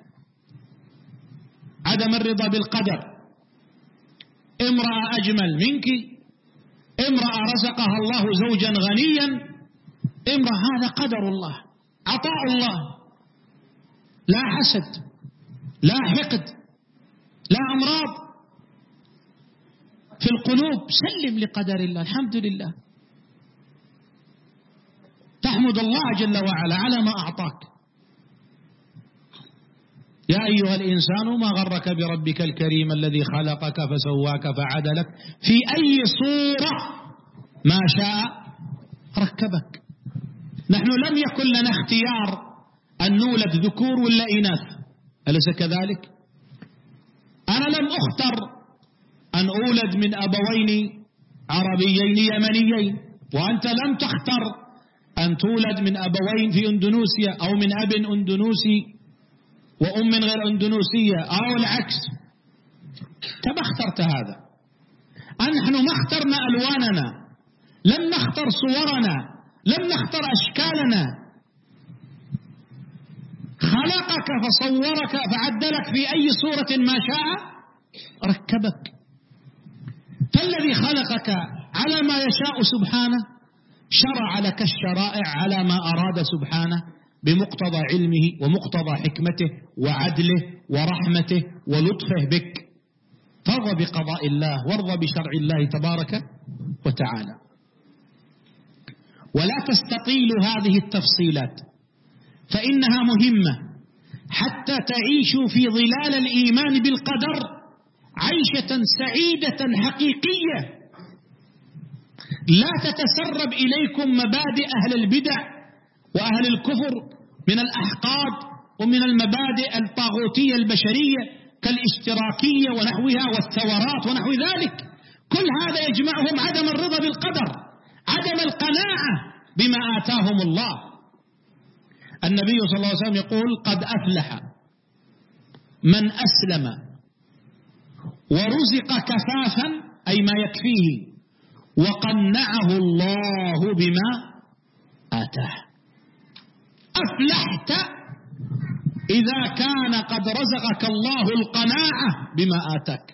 عدم الرضا بالقدر. امرأة أجمل منك، امرأة رزقها الله زوجا غنيا، امرأة هذا قدر الله، عطاء الله، لا حسد، لا حقد، لا أمراض في القلوب. سلم لقدر الله، الحمد لله، تحمد الله جل وعلا على ما أعطاك. يا أيها الإنسان ما غرك بربك الكريم الذي خلقك فسواك فعدلك في أي صورة ما شاء ركبك. نحن لم يكن لنا اختيار أن نولد ذكور ولا إناث، أليس كذلك؟ أنا لم أختر أن أولد من أبوين عربيين يمنيين، وأنت لم تختر أن تولد من أبوين في أندونيسيا أو من أب أندونيسي وأم غير أندونيسية أو العكس. تبا اخترت هذا. نحن ما اخترنا ألواننا، لم نختر صورنا، لم نختر أشكالنا. خلقك فصورك فعدلك في أي صورة ما شاء ركبك. فالذي خلقك على ما يشاء سبحانه شرع لك الشرائع على ما أراد سبحانه بمقتضى علمه ومقتضى حكمته وعدله ورحمته ولطفه بك. فارض بقضاء الله وارض بشرع الله تبارك وتعالى، ولا تستطيل هذه التفصيلات فإنها مهمة حتى تعيشوا في ظلال الإيمان بالقدر عيشة سعيدة حقيقية، لا تتسرب إليكم مبادئ أهل البدع وأهل الكفر من الأحقاد ومن المبادئ الطاغوتية البشرية كالاشتراكية ونحوها والثورات ونحو ذلك. كل هذا يجمعهم عدم الرضا بالقدر، عدم القناعة بما آتاهم الله. النبي صلى الله عليه وسلم يقول: قد أفلح من أسلم ورزق كفافا، أي ما يكفيه، وقنعه الله بما آتاه. أفلحت إذا كان قد رزقك الله القناعة بما آتاك.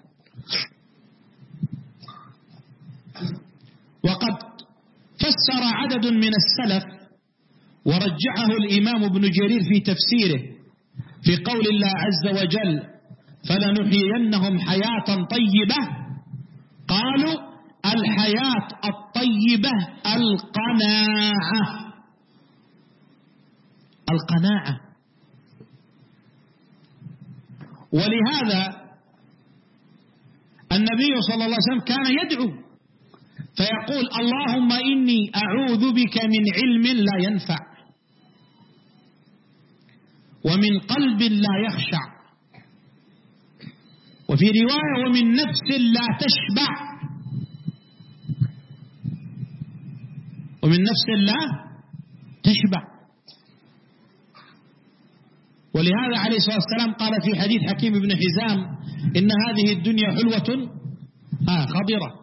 وقد فسر عدد من السلف ورجعه الإمام ابن جرير في تفسيره في قول الله عز وجل: فلنحيينهم حياة طيبة، قالوا: الحياة الطيبة القناعة. القناعة. ولهذا النبي صلى الله عليه وسلم كان يدعو فيقول: اللهم إني أعوذ بك من علم لا ينفع، ومن قلب لا يخشع، وفي رواية ومن نفس لا تشبع، ومن نفس لا تشبع. ولهذا عليه الصلاة والسلام قال في حديث حكيم بن حزام: إن هذه الدنيا حلوة آه خضرة،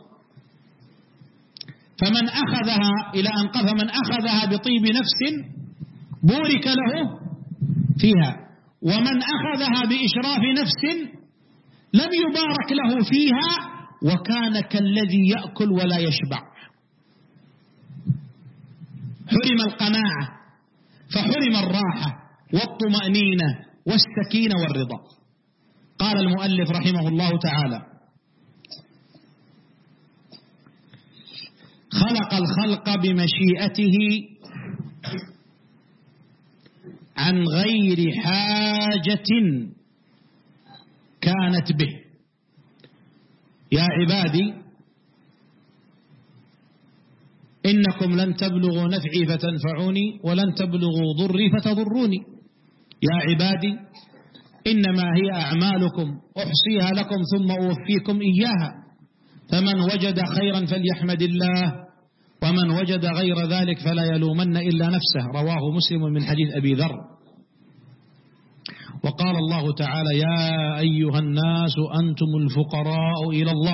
فمن أخذها إلى أن قال فمن أخذها بطيب نفس بورك له فيها، ومن أخذها بإشراف نفس لم يبارك له فيها، وكان كالذي يأكل ولا يشبع. حرم القناعة فحرم الراحة والطمأنينة والسكينة والرضا. قال المؤلف رحمه الله تعالى: خلق الخلق بمشيئته عن غير حاجة كانت به. يا عبادي إنكم لن تبلغوا نفعي فتنفعوني ولن تبلغوا ضري فتضروني. يا عبادي إنما هي أعمالكم أحصيها لكم ثم أوفيكم إياها، فمن وجد خيرا فليحمد الله، ومن وجد غير ذلك فلا يلومن إلا نفسه. رواه مسلم من حديث أبي ذر. وقال الله تعالى: يا أيها الناس أنتم الفقراء إلى الله.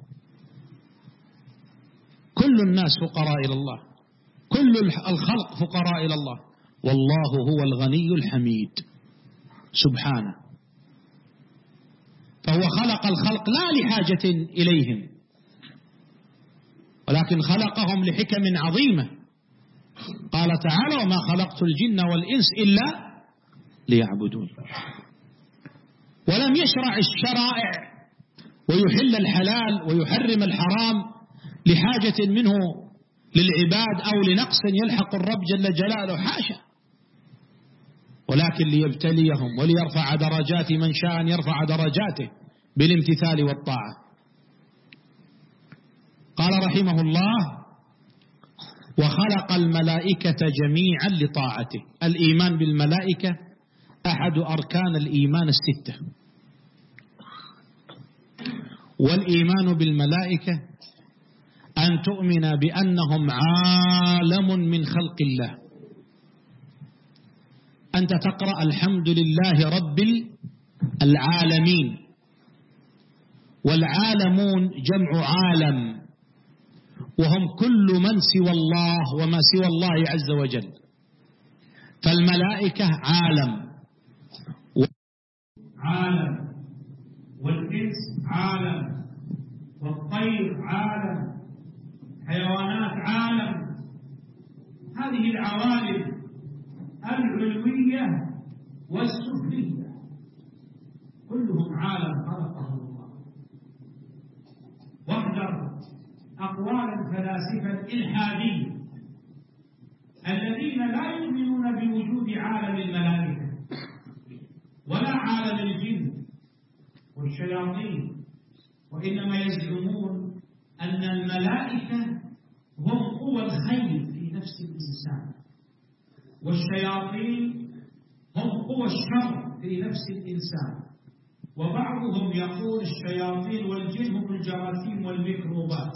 كل الناس فقراء إلى الله، كل الخلق فقراء إلى الله، والله هو الغني الحميد سبحانه. فهو خلق الخلق لا لحاجة إليهم، ولكن خلقهم لحكم عظيمة. قال تعالى: وما خلقت الجن والإنس إلا ليعبدون. ولم يشرع الشرائع ويحل الحلال ويحرم الحرام لحاجة منه للعباد أو لنقص يلحق الرب جل جلاله، حاشا، ولكن ليبتليهم وليرفع درجات من شاء أن يرفع درجاته بالامتثال والطاعة. قال رحمه الله: وخلق الملائكة جميعا لطاعته. الإيمان بالملائكة أحد أركان الإيمان الستة. والإيمان بالملائكة أن تؤمن بأنهم عالم من خلق الله. أنت تقرأ الحمد لله رب العالمين، والعالمون جمع عالم، وهم كل من سوى الله وما سوى الله عز وجل. فالملائكة عالم، عالم، والإنس عالم، والطير عالم، حيوانات عالم. هذه العوالم العلوية والسفلية كلهم عالم خلقه الله. واحذر أقوال الفلاسفة الإلحادية الذين لا يؤمنون بوجود عالم الملائكة ولا عالم الجن والشياطين، وإنما يزعمون أن الملائكة هم قوى الخير في نفس الإنسان، والشياطين هم قوى الشر في نفس الإنسان. وبعضهم يقول الشياطين والجن هم الجراثيم والميكروبات.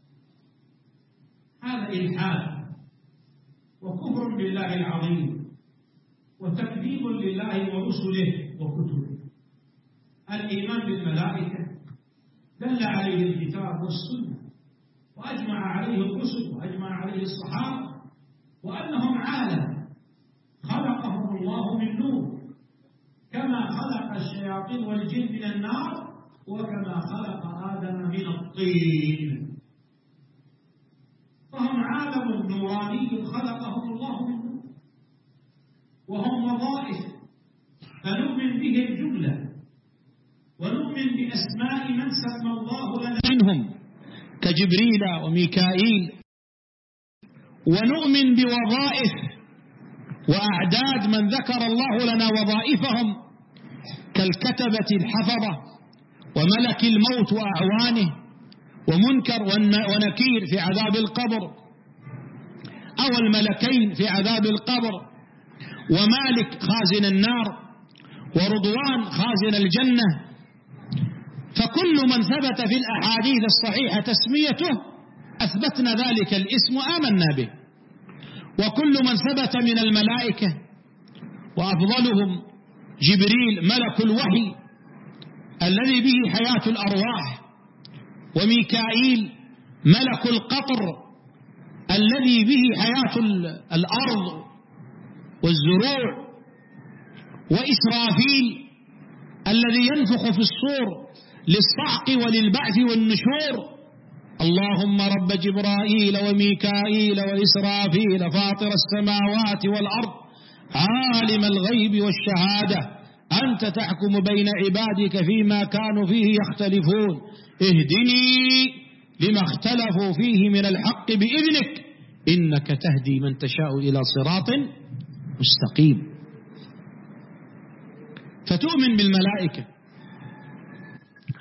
هذا إلحاد وكفر بالله العظيم وتكذيب لله ورسله وكتبه. الإيمان بالملائكة دل عليه الكتاب والسنة، وأجمع عليه الرسل وأجمع عليه الصحابة، وأنهم عالم خلقهم الله من نور، كما خلق الشياطين والجن من النار، وكما خلق آدم من الطين. فهم عالم نوراني خلقهم الله من نور، وهم وظائف، فنؤمن بهم جملة، ونؤمن بأسماء من سمى الله لنا منهم كجبريل وميكائيل، ونؤمن بوظائف وأعداد من ذكر الله لنا وظائفهم كالكتبة الحفظة وملك الموت وأعوانه ومنكر ونكير في عذاب القبر، أو الملكين في عذاب القبر، ومالك خازن النار، ورضوان خازن الجنة. فكل من ثبت في الأحاديث الصحيحة تسميته أثبتنا ذلك الاسم وآمنا به. وكل من ثبت من الملائكة، وأفضلهم جبريل ملك الوحي الذي به حياة الأرواح، وميكائيل ملك القطر الذي به حياة الأرض والزروع، وإسرافيل الذي ينفخ في الصور للصعق وللبعث والنشور. اللهم رب جبرائيل وميكائيل وإسرافيل فاطر السماوات والأرض عالم الغيب والشهادة أنت تحكم بين عبادك فيما كانوا فيه يختلفون اهدني لما اختلفوا فيه من الحق بإذنك إنك تهدي من تشاء إلى صراط مستقيم. فتؤمن بالملائكة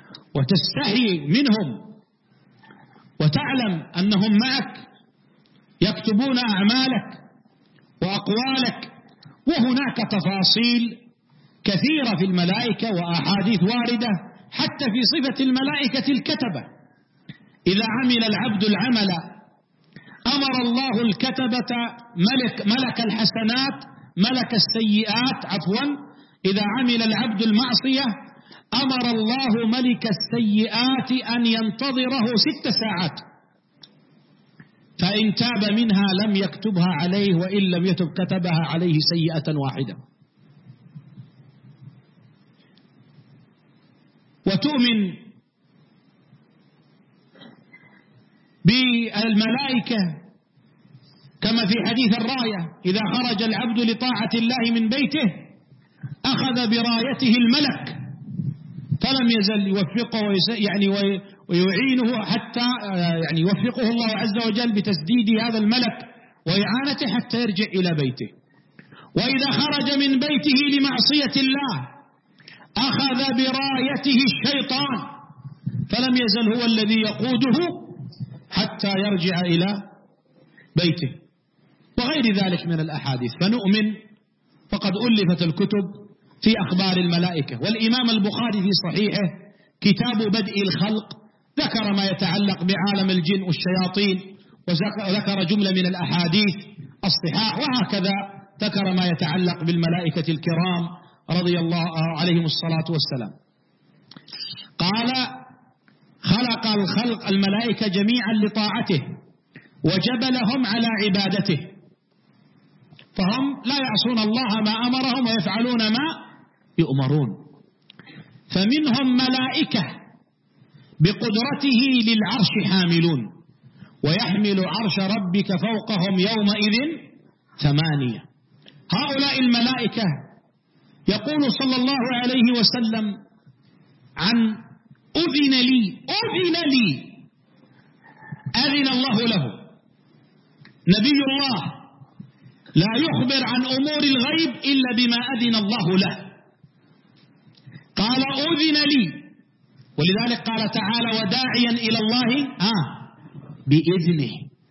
وتستحي منهم وتعلم أنهم معك يكتبون أعمالك وأقوالك. وهناك تفاصيل كثيرة في الملائكة وأحاديث واردة حتى في صفة الملائكة الكتبة. إذا عمل العبد العمل أمر الله الكتبة ملك, ملك الحسنات ملك السيئات عفوا إذا عمل العبد المعصية أمر الله ملك السيئات أن ينتظره ست ساعات، فإن تاب منها لم يكتبها عليه، وإن لم يتب كتبها عليه سيئة واحدة. وتؤمن بالملائكة كما في حديث الراية، إذا خرج العبد لطاعة الله من بيته أخذ برايته الملك فلم يزل يوفقه يعني ويعينه حتى يعني يوفقه الله عز وجل بتسديد هذا الملك وإعانته حتى يرجع إلى بيته. وإذا خرج من بيته لمعصية الله أخذ برايته الشيطان فلم يزل هو الذي يقوده حتى يرجع إلى بيته، وغير ذلك من الأحاديث. فنؤمن، فقد ألفت الكتب في أخبار الملائكة. والإمام البخاري في صحيحه كتاب بدء الخلق ذكر ما يتعلق بعالم الجن والشياطين، وذكر جملة من الأحاديث الصحاح، وهكذا ذكر ما يتعلق بالملائكة الكرام رضي الله عليهم الصلاة والسلام. قال: خلق الخلق الملائكة جميعا لطاعته وجبلهم على عبادته، فهم لا يعصون الله ما أمرهم ويفعلون ما يؤمرون. فمنهم ملائكة بقدرته للعرش حاملون، ويحمل عرش ربك فوقهم يومئذ ثمانية. هؤلاء الملائكة يقول صلى الله عليه وسلم عن أذن لي أذن لي أذن الله له. نبي الله لا يخبر عن أمور الغيب إلا بما أذن الله له. قال أذن لي، ولذلك قال تعالى: وداعيا إلى الله آه بإذنه.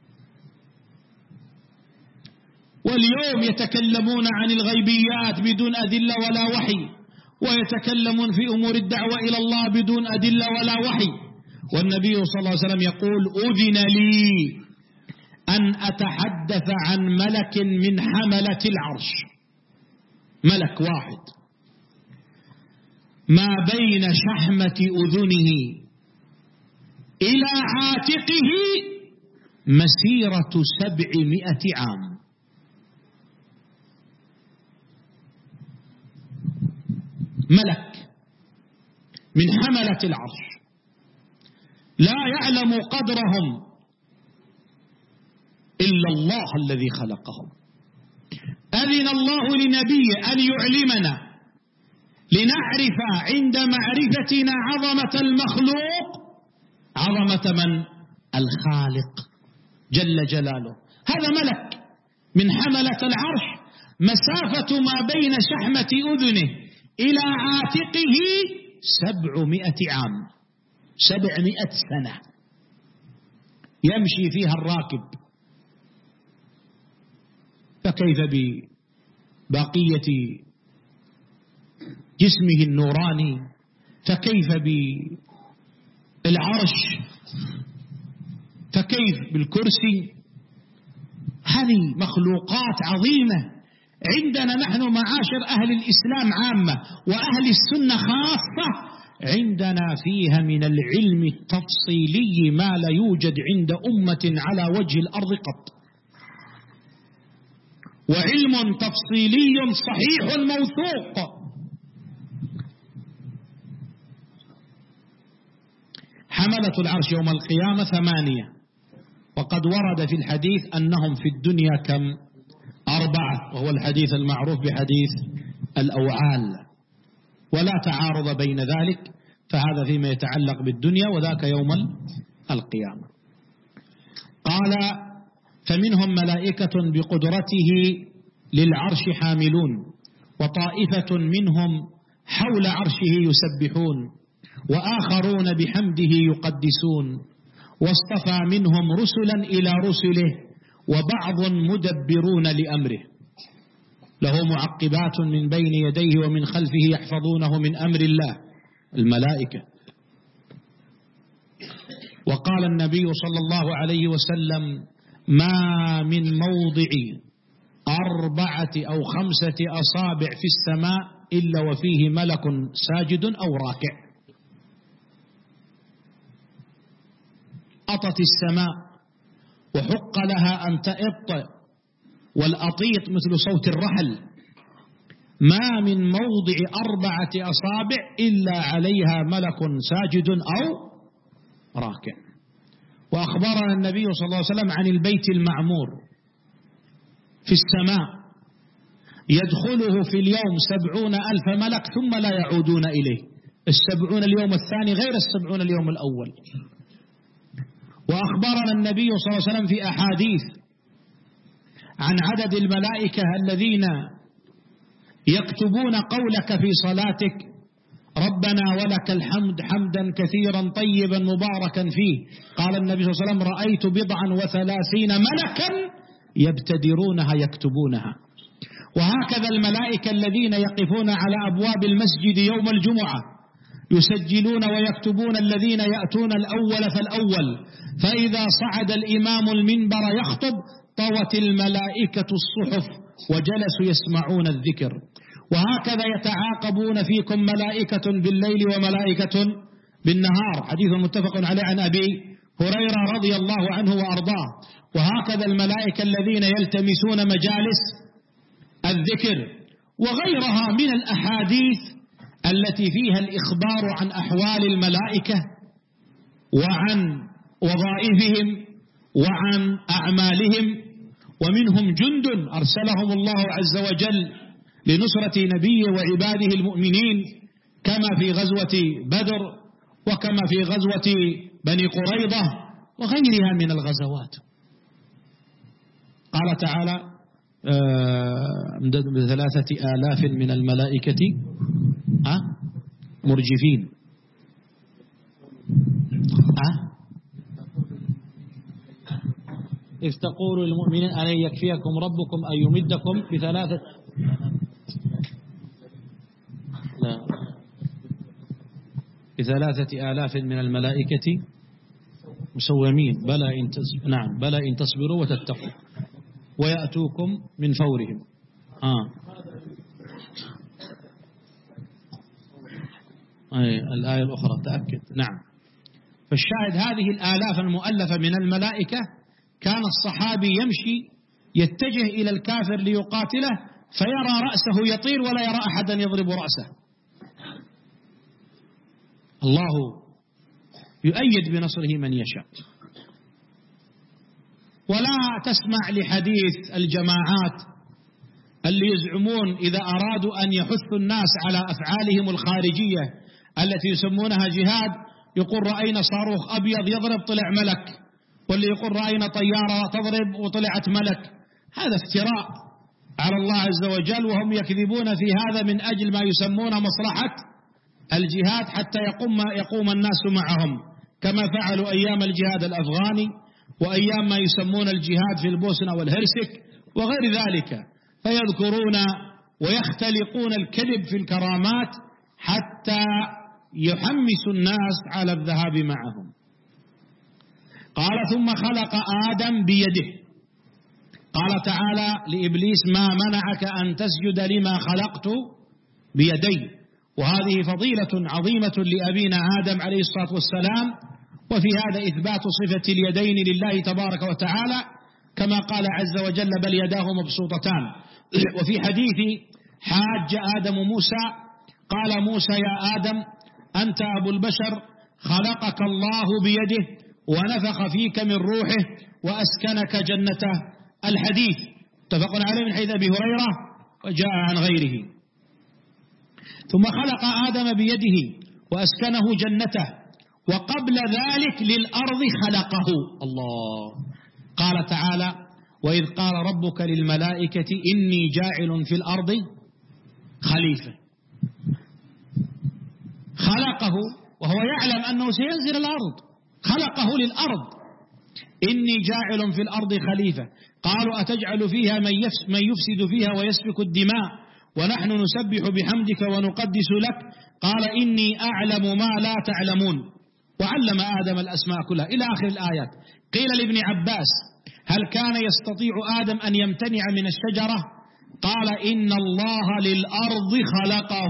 واليوم يتكلمون عن الغيبيات بدون أدلة ولا وحي، ويتكلمون في أمور الدعوة إلى الله بدون أدلة ولا وحي. والنبي صلى الله عليه وسلم يقول: أذن لي أن أتحدث عن ملك من حملة العرش، ملك واحد ما بين شحمة أذنه إلى عاتقه مسيرة سبعمائة عام. ملك من حملة العرش لا يعلم قدرهم إلا الله الذي خلقهم. أذن الله لنبيه أن يعلمنا لنعرف عند معرفتنا عظمة المخلوق عظمة من؟ الخالق جل جلاله. هذا ملك من حملة العرش مسافة ما بين شحمة أذنه إلى عاتقه سبعمائة عام، سبعمائة سنة يمشي فيها الراكب. فكيف ببقية جسمه النوراني؟ فكيف بالعرش؟ فكيف بالكرسي؟ هذه مخلوقات عظيمة عندنا نحن معاشر أهل الإسلام عامة وأهل السنة خاصة، عندنا فيها من العلم التفصيلي ما لا يوجد عند أمة على وجه الأرض قط، وعلم تفصيلي صحيح موثوق. حملة العرش يوم القيامة ثمانية، وقد ورد في الحديث أنهم في الدنيا كم؟ أربعة، وهو الحديث المعروف بحديث الأوعال، ولا تعارض بين ذلك، فهذا فيما يتعلق بالدنيا وذاك يوم القيامة. قال: فمنهم ملائكة بقدرته للعرش حاملون، وطائفة منهم حول عرشه يسبحون، وآخرون بحمده يقدسون، واصطفى منهم رسلا إلى رسله، وبعض مدبرون لأمره، له معقبات من بين يديه ومن خلفه يحفظونه من أمر الله، الملائكة. وقال النبي صلى الله عليه وسلم: ما من موضع أربعة أو خمسة أصابع في السماء إلا وفيه ملك ساجد أو راكع. أطت السماء وحق لها أن تأط، والأطيط مثل صوت الرحل. ما من موضع أربعة أصابع إلا عليها ملك ساجد أو راكع. وأخبرنا النبي صلى الله عليه وسلم عن البيت المعمور في السماء، يدخله في اليوم سبعون ألف ملك ثم لا يعودون إليه. السبعون اليوم الثاني غير السبعون اليوم الأول. وأخبرنا النبي صلى الله عليه وسلم في أحاديث عن عدد الملائكة الذين يكتبون قولك في صلاتك: ربنا ولك الحمد حمدا كثيرا طيبا مباركا فيه. قال النبي صلى الله عليه وسلم: رأيت بضعا وثلاثين ملكا يبتدرونها يكتبونها. وهكذا الملائكة الذين يقفون على أبواب المسجد يوم الجمعة يسجلون ويكتبون الذين يأتون الأول فالأول، فإذا صعد الإمام المنبر يخطب طوت الملائكة الصحف وجلسوا يسمعون الذكر. وهكذا يتعاقبون فيكم ملائكة بالليل وملائكة بالنهار، حديث متفق عليه عن أبي هريرة رضي الله عنه وأرضاه. وهكذا الملائكة الذين يلتمسون مجالس الذكر وغيرها من الأحاديث التي فيها الإخبار عن أحوال الملائكة وعن وظائفهم وعن أعمالهم. ومنهم جند أرسلهم الله عز وجل لنصرة نبيه وعباده المؤمنين، كما في غزوة بدر وكما في غزوة بني قريظة وغيرها من الغزوات. قال تعالى: امدد بثلاثة آلاف من الملائكة أه؟ مرجفين أه؟ إذ تقول للمؤمنين ألن يكفيكم ربكم أن يمدكم بثلاثة لا بثلاثة آلاف من الملائكة مسومين بلى إن تص... نعم بلى إن تصبروا وتتقوا ويأتوكم من فورهم. آه. أي الآية الأخرى تأكد. نعم. فالشاهد هذه الآلاف المؤلفة من الملائكة، كان الصحابي يمشي يتجه إلى الكافر ليقاتله فيرى رأسه يطير ولا يرى أحدا يضرب رأسه. الله يؤيد بنصره من يشاء. ولا تسمع لحديث الجماعات اللي يزعمون إذا أرادوا أن يحثوا الناس على أفعالهم الخارجية التي يسمونها جهاد، يقول رأينا صاروخ أبيض يضرب طلع ملك، واللي يقول رأينا طيارة تضرب وطلعت ملك. هذا افتراء على الله عز وجل، وهم يكذبون في هذا من أجل ما يسمون مصلحة الجهاد حتى يقوم, يقوم الناس معهم، كما فعلوا أيام الجهاد الأفغاني وأيام ما يسمون الجهاد في البوسنة والهرسك وغير ذلك. فيذكرون ويختلقون الكذب في الكرامات حتى يحمسوا الناس على الذهاب معهم. قال: ثم خلق آدم بيده. قال تعالى لإبليس: ما منعك أن تسجد لما خلقت بيدي. وهذه فضيلة عظيمة لأبينا آدم عليه الصلاة والسلام، وفي هذا إثبات صفة اليدين لله تبارك وتعالى، كما قال عز وجل: بل يداه مبسوطتان. وفي حديث حاج آدم موسى قال موسى: يا آدم أنت أبو البشر، خلقك الله بيده ونفخ فيك من روحه وأسكنك جنته. الحديث اتفق عليه من حديث أبي هريرة وجاء عن غيره. ثم خلق آدم بيده وأسكنه جنته، وقبل ذلك للأرض خلقه الله. قال تعالى: وإذ قال ربك للملائكة إني جاعل في الأرض خليفة. خلقه وهو يعلم أنه سينزل الأرض، خلقه للأرض. إني جاعل في الأرض خليفة. قالوا أتجعل فيها من يفسد فيها ويسفك الدماء ونحن نسبح بحمدك ونقدس لك؟ قال إني أعلم ما لا تعلمون. وعلم آدم الأسماء كلها إلى آخر الآيات. قيل لابن عباس هل كان يستطيع آدم أن يمتنع من الشجرة؟ قال إن الله للأرض خلقه،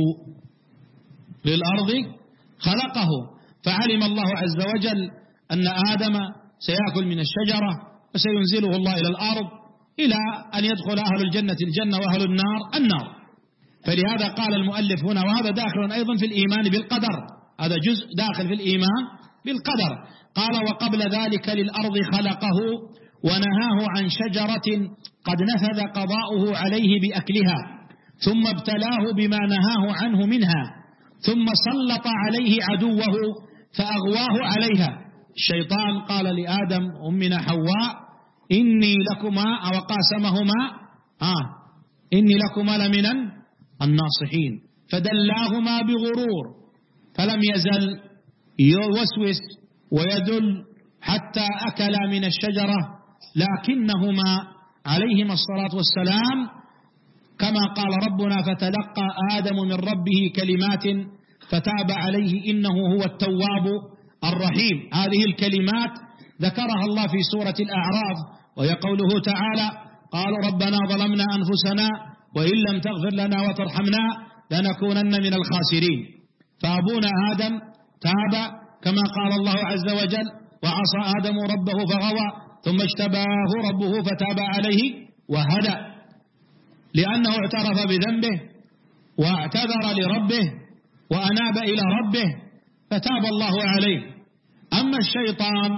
للأرض خلقه، فعلم الله عز وجل أن آدم سيأكل من الشجرة وسينزله الله إلى الأرض إلى أن يدخل أهل الجنة الجنة وأهل النار النار. فلهذا قال المؤلف هنا، وهذا داخل أيضا في الإيمان بالقدر، هذا جزء داخل في الإيمان بالقدر. قال وقبل ذلك للأرض خلقه ونهاه عن شجرة قد نفذ قضاؤه عليه بأكلها، ثم ابتلاه بما نهاه عنه منها، ثم سلط عليه عدوه فأغواه عليها. الشيطان قال لآدم أمنا حواء إني لكما أو قاسمهما آه إني لكما لمن الناصحين، فدلاهما بغرور، فلم يزل يوسوس ويدل حتى أكلا من الشجرة، لكنهما عليهما الصلاة والسلام كما قال ربنا فتلقى آدم من ربه كلمات فتاب عليه إنه هو التواب الرحيم. هذه الكلمات ذكرها الله في سورة الأعراف، وهي قوله تعالى قالوا ربنا ظلمنا أنفسنا وإن لم تغفر لنا وترحمنا لنكونن من الخاسرين. فأبونا آدم تاب كما قال الله عز وجل وعصى آدم ربه فغوى ثم اجتباه ربه فتاب عليه وهدى، لأنه اعترف بذنبه واعتذر لربه وأناب إلى ربه فتاب الله عليه. أما الشيطان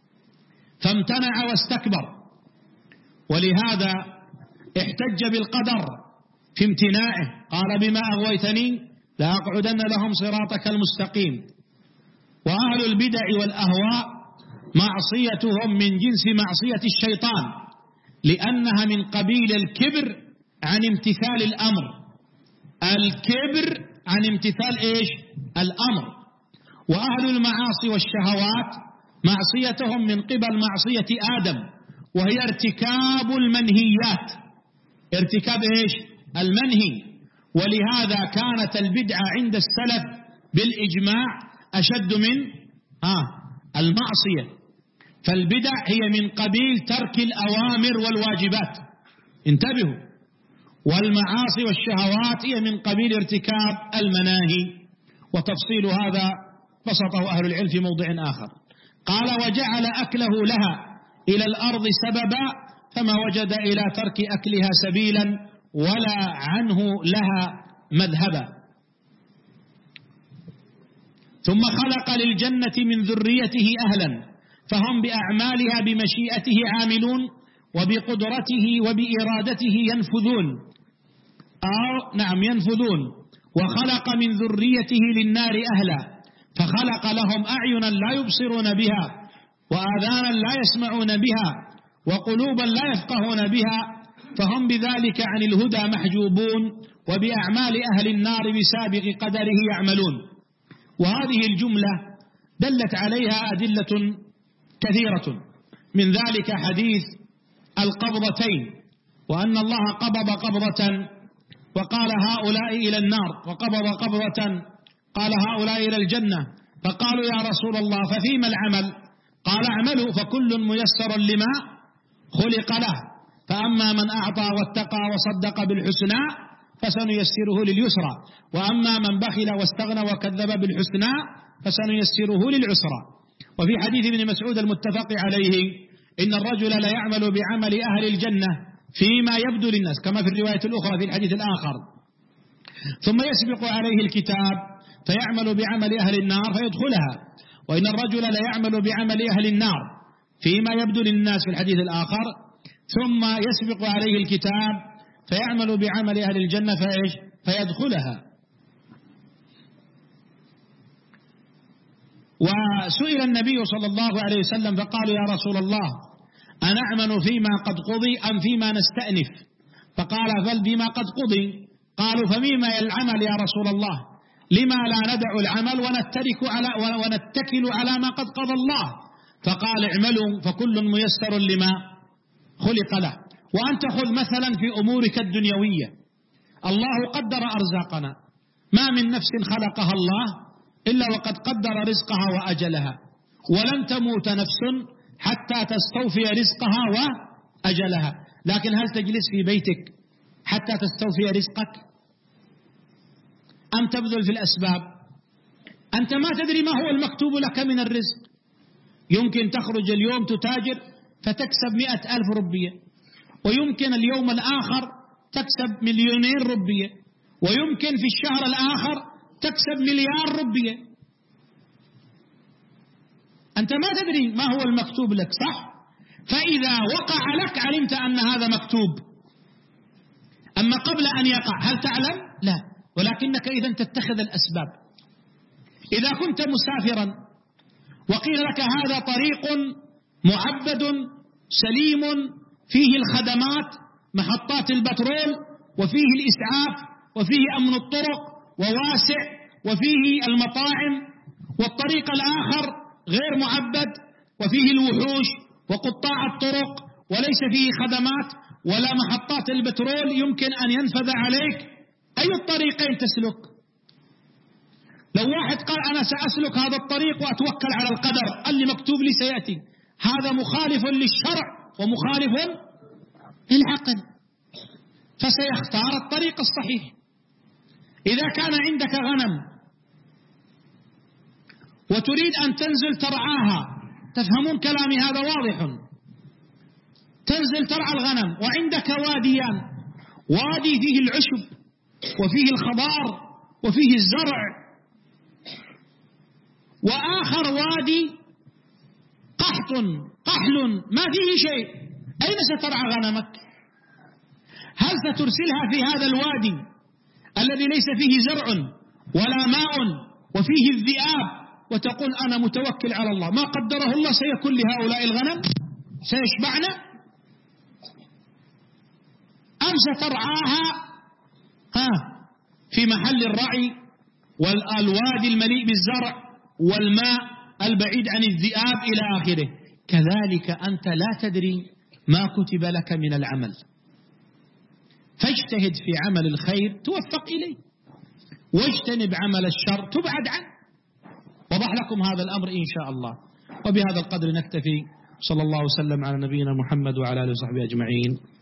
فامتنع واستكبر، ولهذا احتج بالقدر في امتناعه، قال بما أغويتني لأقعدن لهم صراطك المستقيم. وأهل البدع والأهواء معصيتهم من جنس معصية الشيطان، لأنها من قبيل الكبر عن امتثال الأمر. الكبر عن امتثال إيش؟ الأمر. وأهل المعاصي والشهوات معصيتهم من قبل معصية آدم، وهي ارتكاب المنهيات، ارتكاب إيش؟ المنهي. ولهذا كانت البدعة عند السلف بالإجماع أشد من آه المعصية. فالبدع هي من قبيل ترك الأوامر والواجبات، انتبهوا. والمعاصي والشهوات هي من قبيل ارتكاب المناهي، وتفصيل هذا بسطه أهل العلم في موضع آخر. قال وجعل أكله لها إلى الأرض سببا فما وجد إلى ترك أكلها سبيلا ولا عنه لها مذهبا. ثم خلق للجنة من ذريته أهلا فهم بأعمالها بمشيئته عاملون وبقدرته وبإرادته ينفذون أو نعم ينفذون. وخلق من ذريته للنار أهلا فخلق لهم أعينا لا يبصرون بها وآذانا لا يسمعون بها وقلوبا لا يفقهون بها، فهم بذلك عن الهدى محجوبون وبأعمال أهل النار بسابق قدره يعملون. وهذه الجملة دلت عليها أدلة كثيرة، من ذلك حديث القبضتين، وأن الله قبض قبضة وقال هؤلاء إلى النار، وقبض قبضة قال هؤلاء إلى الجنة، فقالوا يا رسول الله ففيما العمل؟ قال اعملوا فكل ميسر لما خلق له، فأما من أعطى واتقى وصدق بالحسنى فسنيسره لليسرى، وأما من بخل واستغنى وكذب بالحسنى فسنيسره للعسرى. وفي حديث ابن مسعود المتفق عليه إن الرجل لا يعمل بعمل أهل الجنة فيما يبدو للناس، كما في الرواية الأخرى في الحديث الآخر، ثم يسبق عليه الكتاب فيعمل بعمل أهل النار فيدخلها. وإن الرجل لا يعمل بعمل أهل النار فيما يبدو للناس في الحديث الآخر، ثم يسبق عليه الكتاب فيعمل بعمل أهل الجنة فإيش؟ فيدخلها. وسئل النبي صلى الله عليه وسلم فقالوا يا رسول الله أنعمل فيما قد قضي أم فيما نستأنف؟ فقال بل بما قد قضي. قالوا فمما العمل يا رسول الله؟ لما لا ندع العمل ونترك على ونتكل على ما قد قضى الله؟ فقال اعملوا فكل ميسر لما خلق له. وأنت خذ مثلا في أمورك الدنيوية، الله قدر أرزاقنا، ما من نفس خلقها الله إلا وقد قدر رزقها وأجلها، ولن تموت نفس حتى تستوفي رزقها وأجلها. لكن هل تجلس في بيتك حتى تستوفي رزقك أم تبذل في الأسباب؟ أنت ما تدري ما هو المكتوب لك من الرزق. يمكن تخرج اليوم تتاجر فتكسب مئة ألف ربية، ويمكن اليوم الآخر تكسب مليونين ربية، ويمكن في الشهر الآخر تكسب مليار ربية. أنت ما تدري ما هو المكتوب لك، صح؟ فإذا وقع لك علمت أن هذا مكتوب، أما قبل أن يقع هل تعلم؟ لا، ولكنك إذن تتخذ الأسباب. إذا كنت مسافرا وقيل لك هذا طريق معبد سليم فيه الخدمات، محطات البترول، وفيه الإسعاف، وفيه أمن الطرق، وواسع، وفيه المطاعم، والطريق الآخر غير معبد وفيه الوحوش وقطاع الطرق وليس فيه خدمات ولا محطات البترول يمكن أن ينفذ عليك، أي الطريقين تسلك؟ لو واحد قال أنا سأسلك هذا الطريق وأتوكل على القدر اللي مكتوب لي سيأتي، هذا مخالف للشرع ومخالف للعقل، فسيختار الطريق الصحيح. إذا كان عندك غنم وتريد أن تنزل ترعاها، تفهمون كلامي هذا واضح، تنزل ترعى الغنم وعندك واديان، وادي فيه العشب وفيه الخضار وفيه الزرع، وآخر وادي قحط قحل ما فيه شيء، أين سترعى غنمك؟ هل سترسلها في هذا الوادي الذي ليس فيه زرع ولا ماء وفيه الذئاب وتقول أنا متوكل على الله، ما قدره الله سيكون لهؤلاء الغنم، سيشبعنا؟ أم سترعاها ها في محل الرعي والوادي المليء بالزرع والماء البعيد عن الذئاب إلى آخره؟ كذلك أنت لا تدري ما كتب لك من العمل، فاجتهد في عمل الخير توفق إليه، واجتنب عمل الشر تبعد عنه. وضح لكم هذا الأمر إن شاء الله. وبهذا القدر نكتفي، صلى الله وسلم على نبينا محمد وعلى آله وصحبه أجمعين.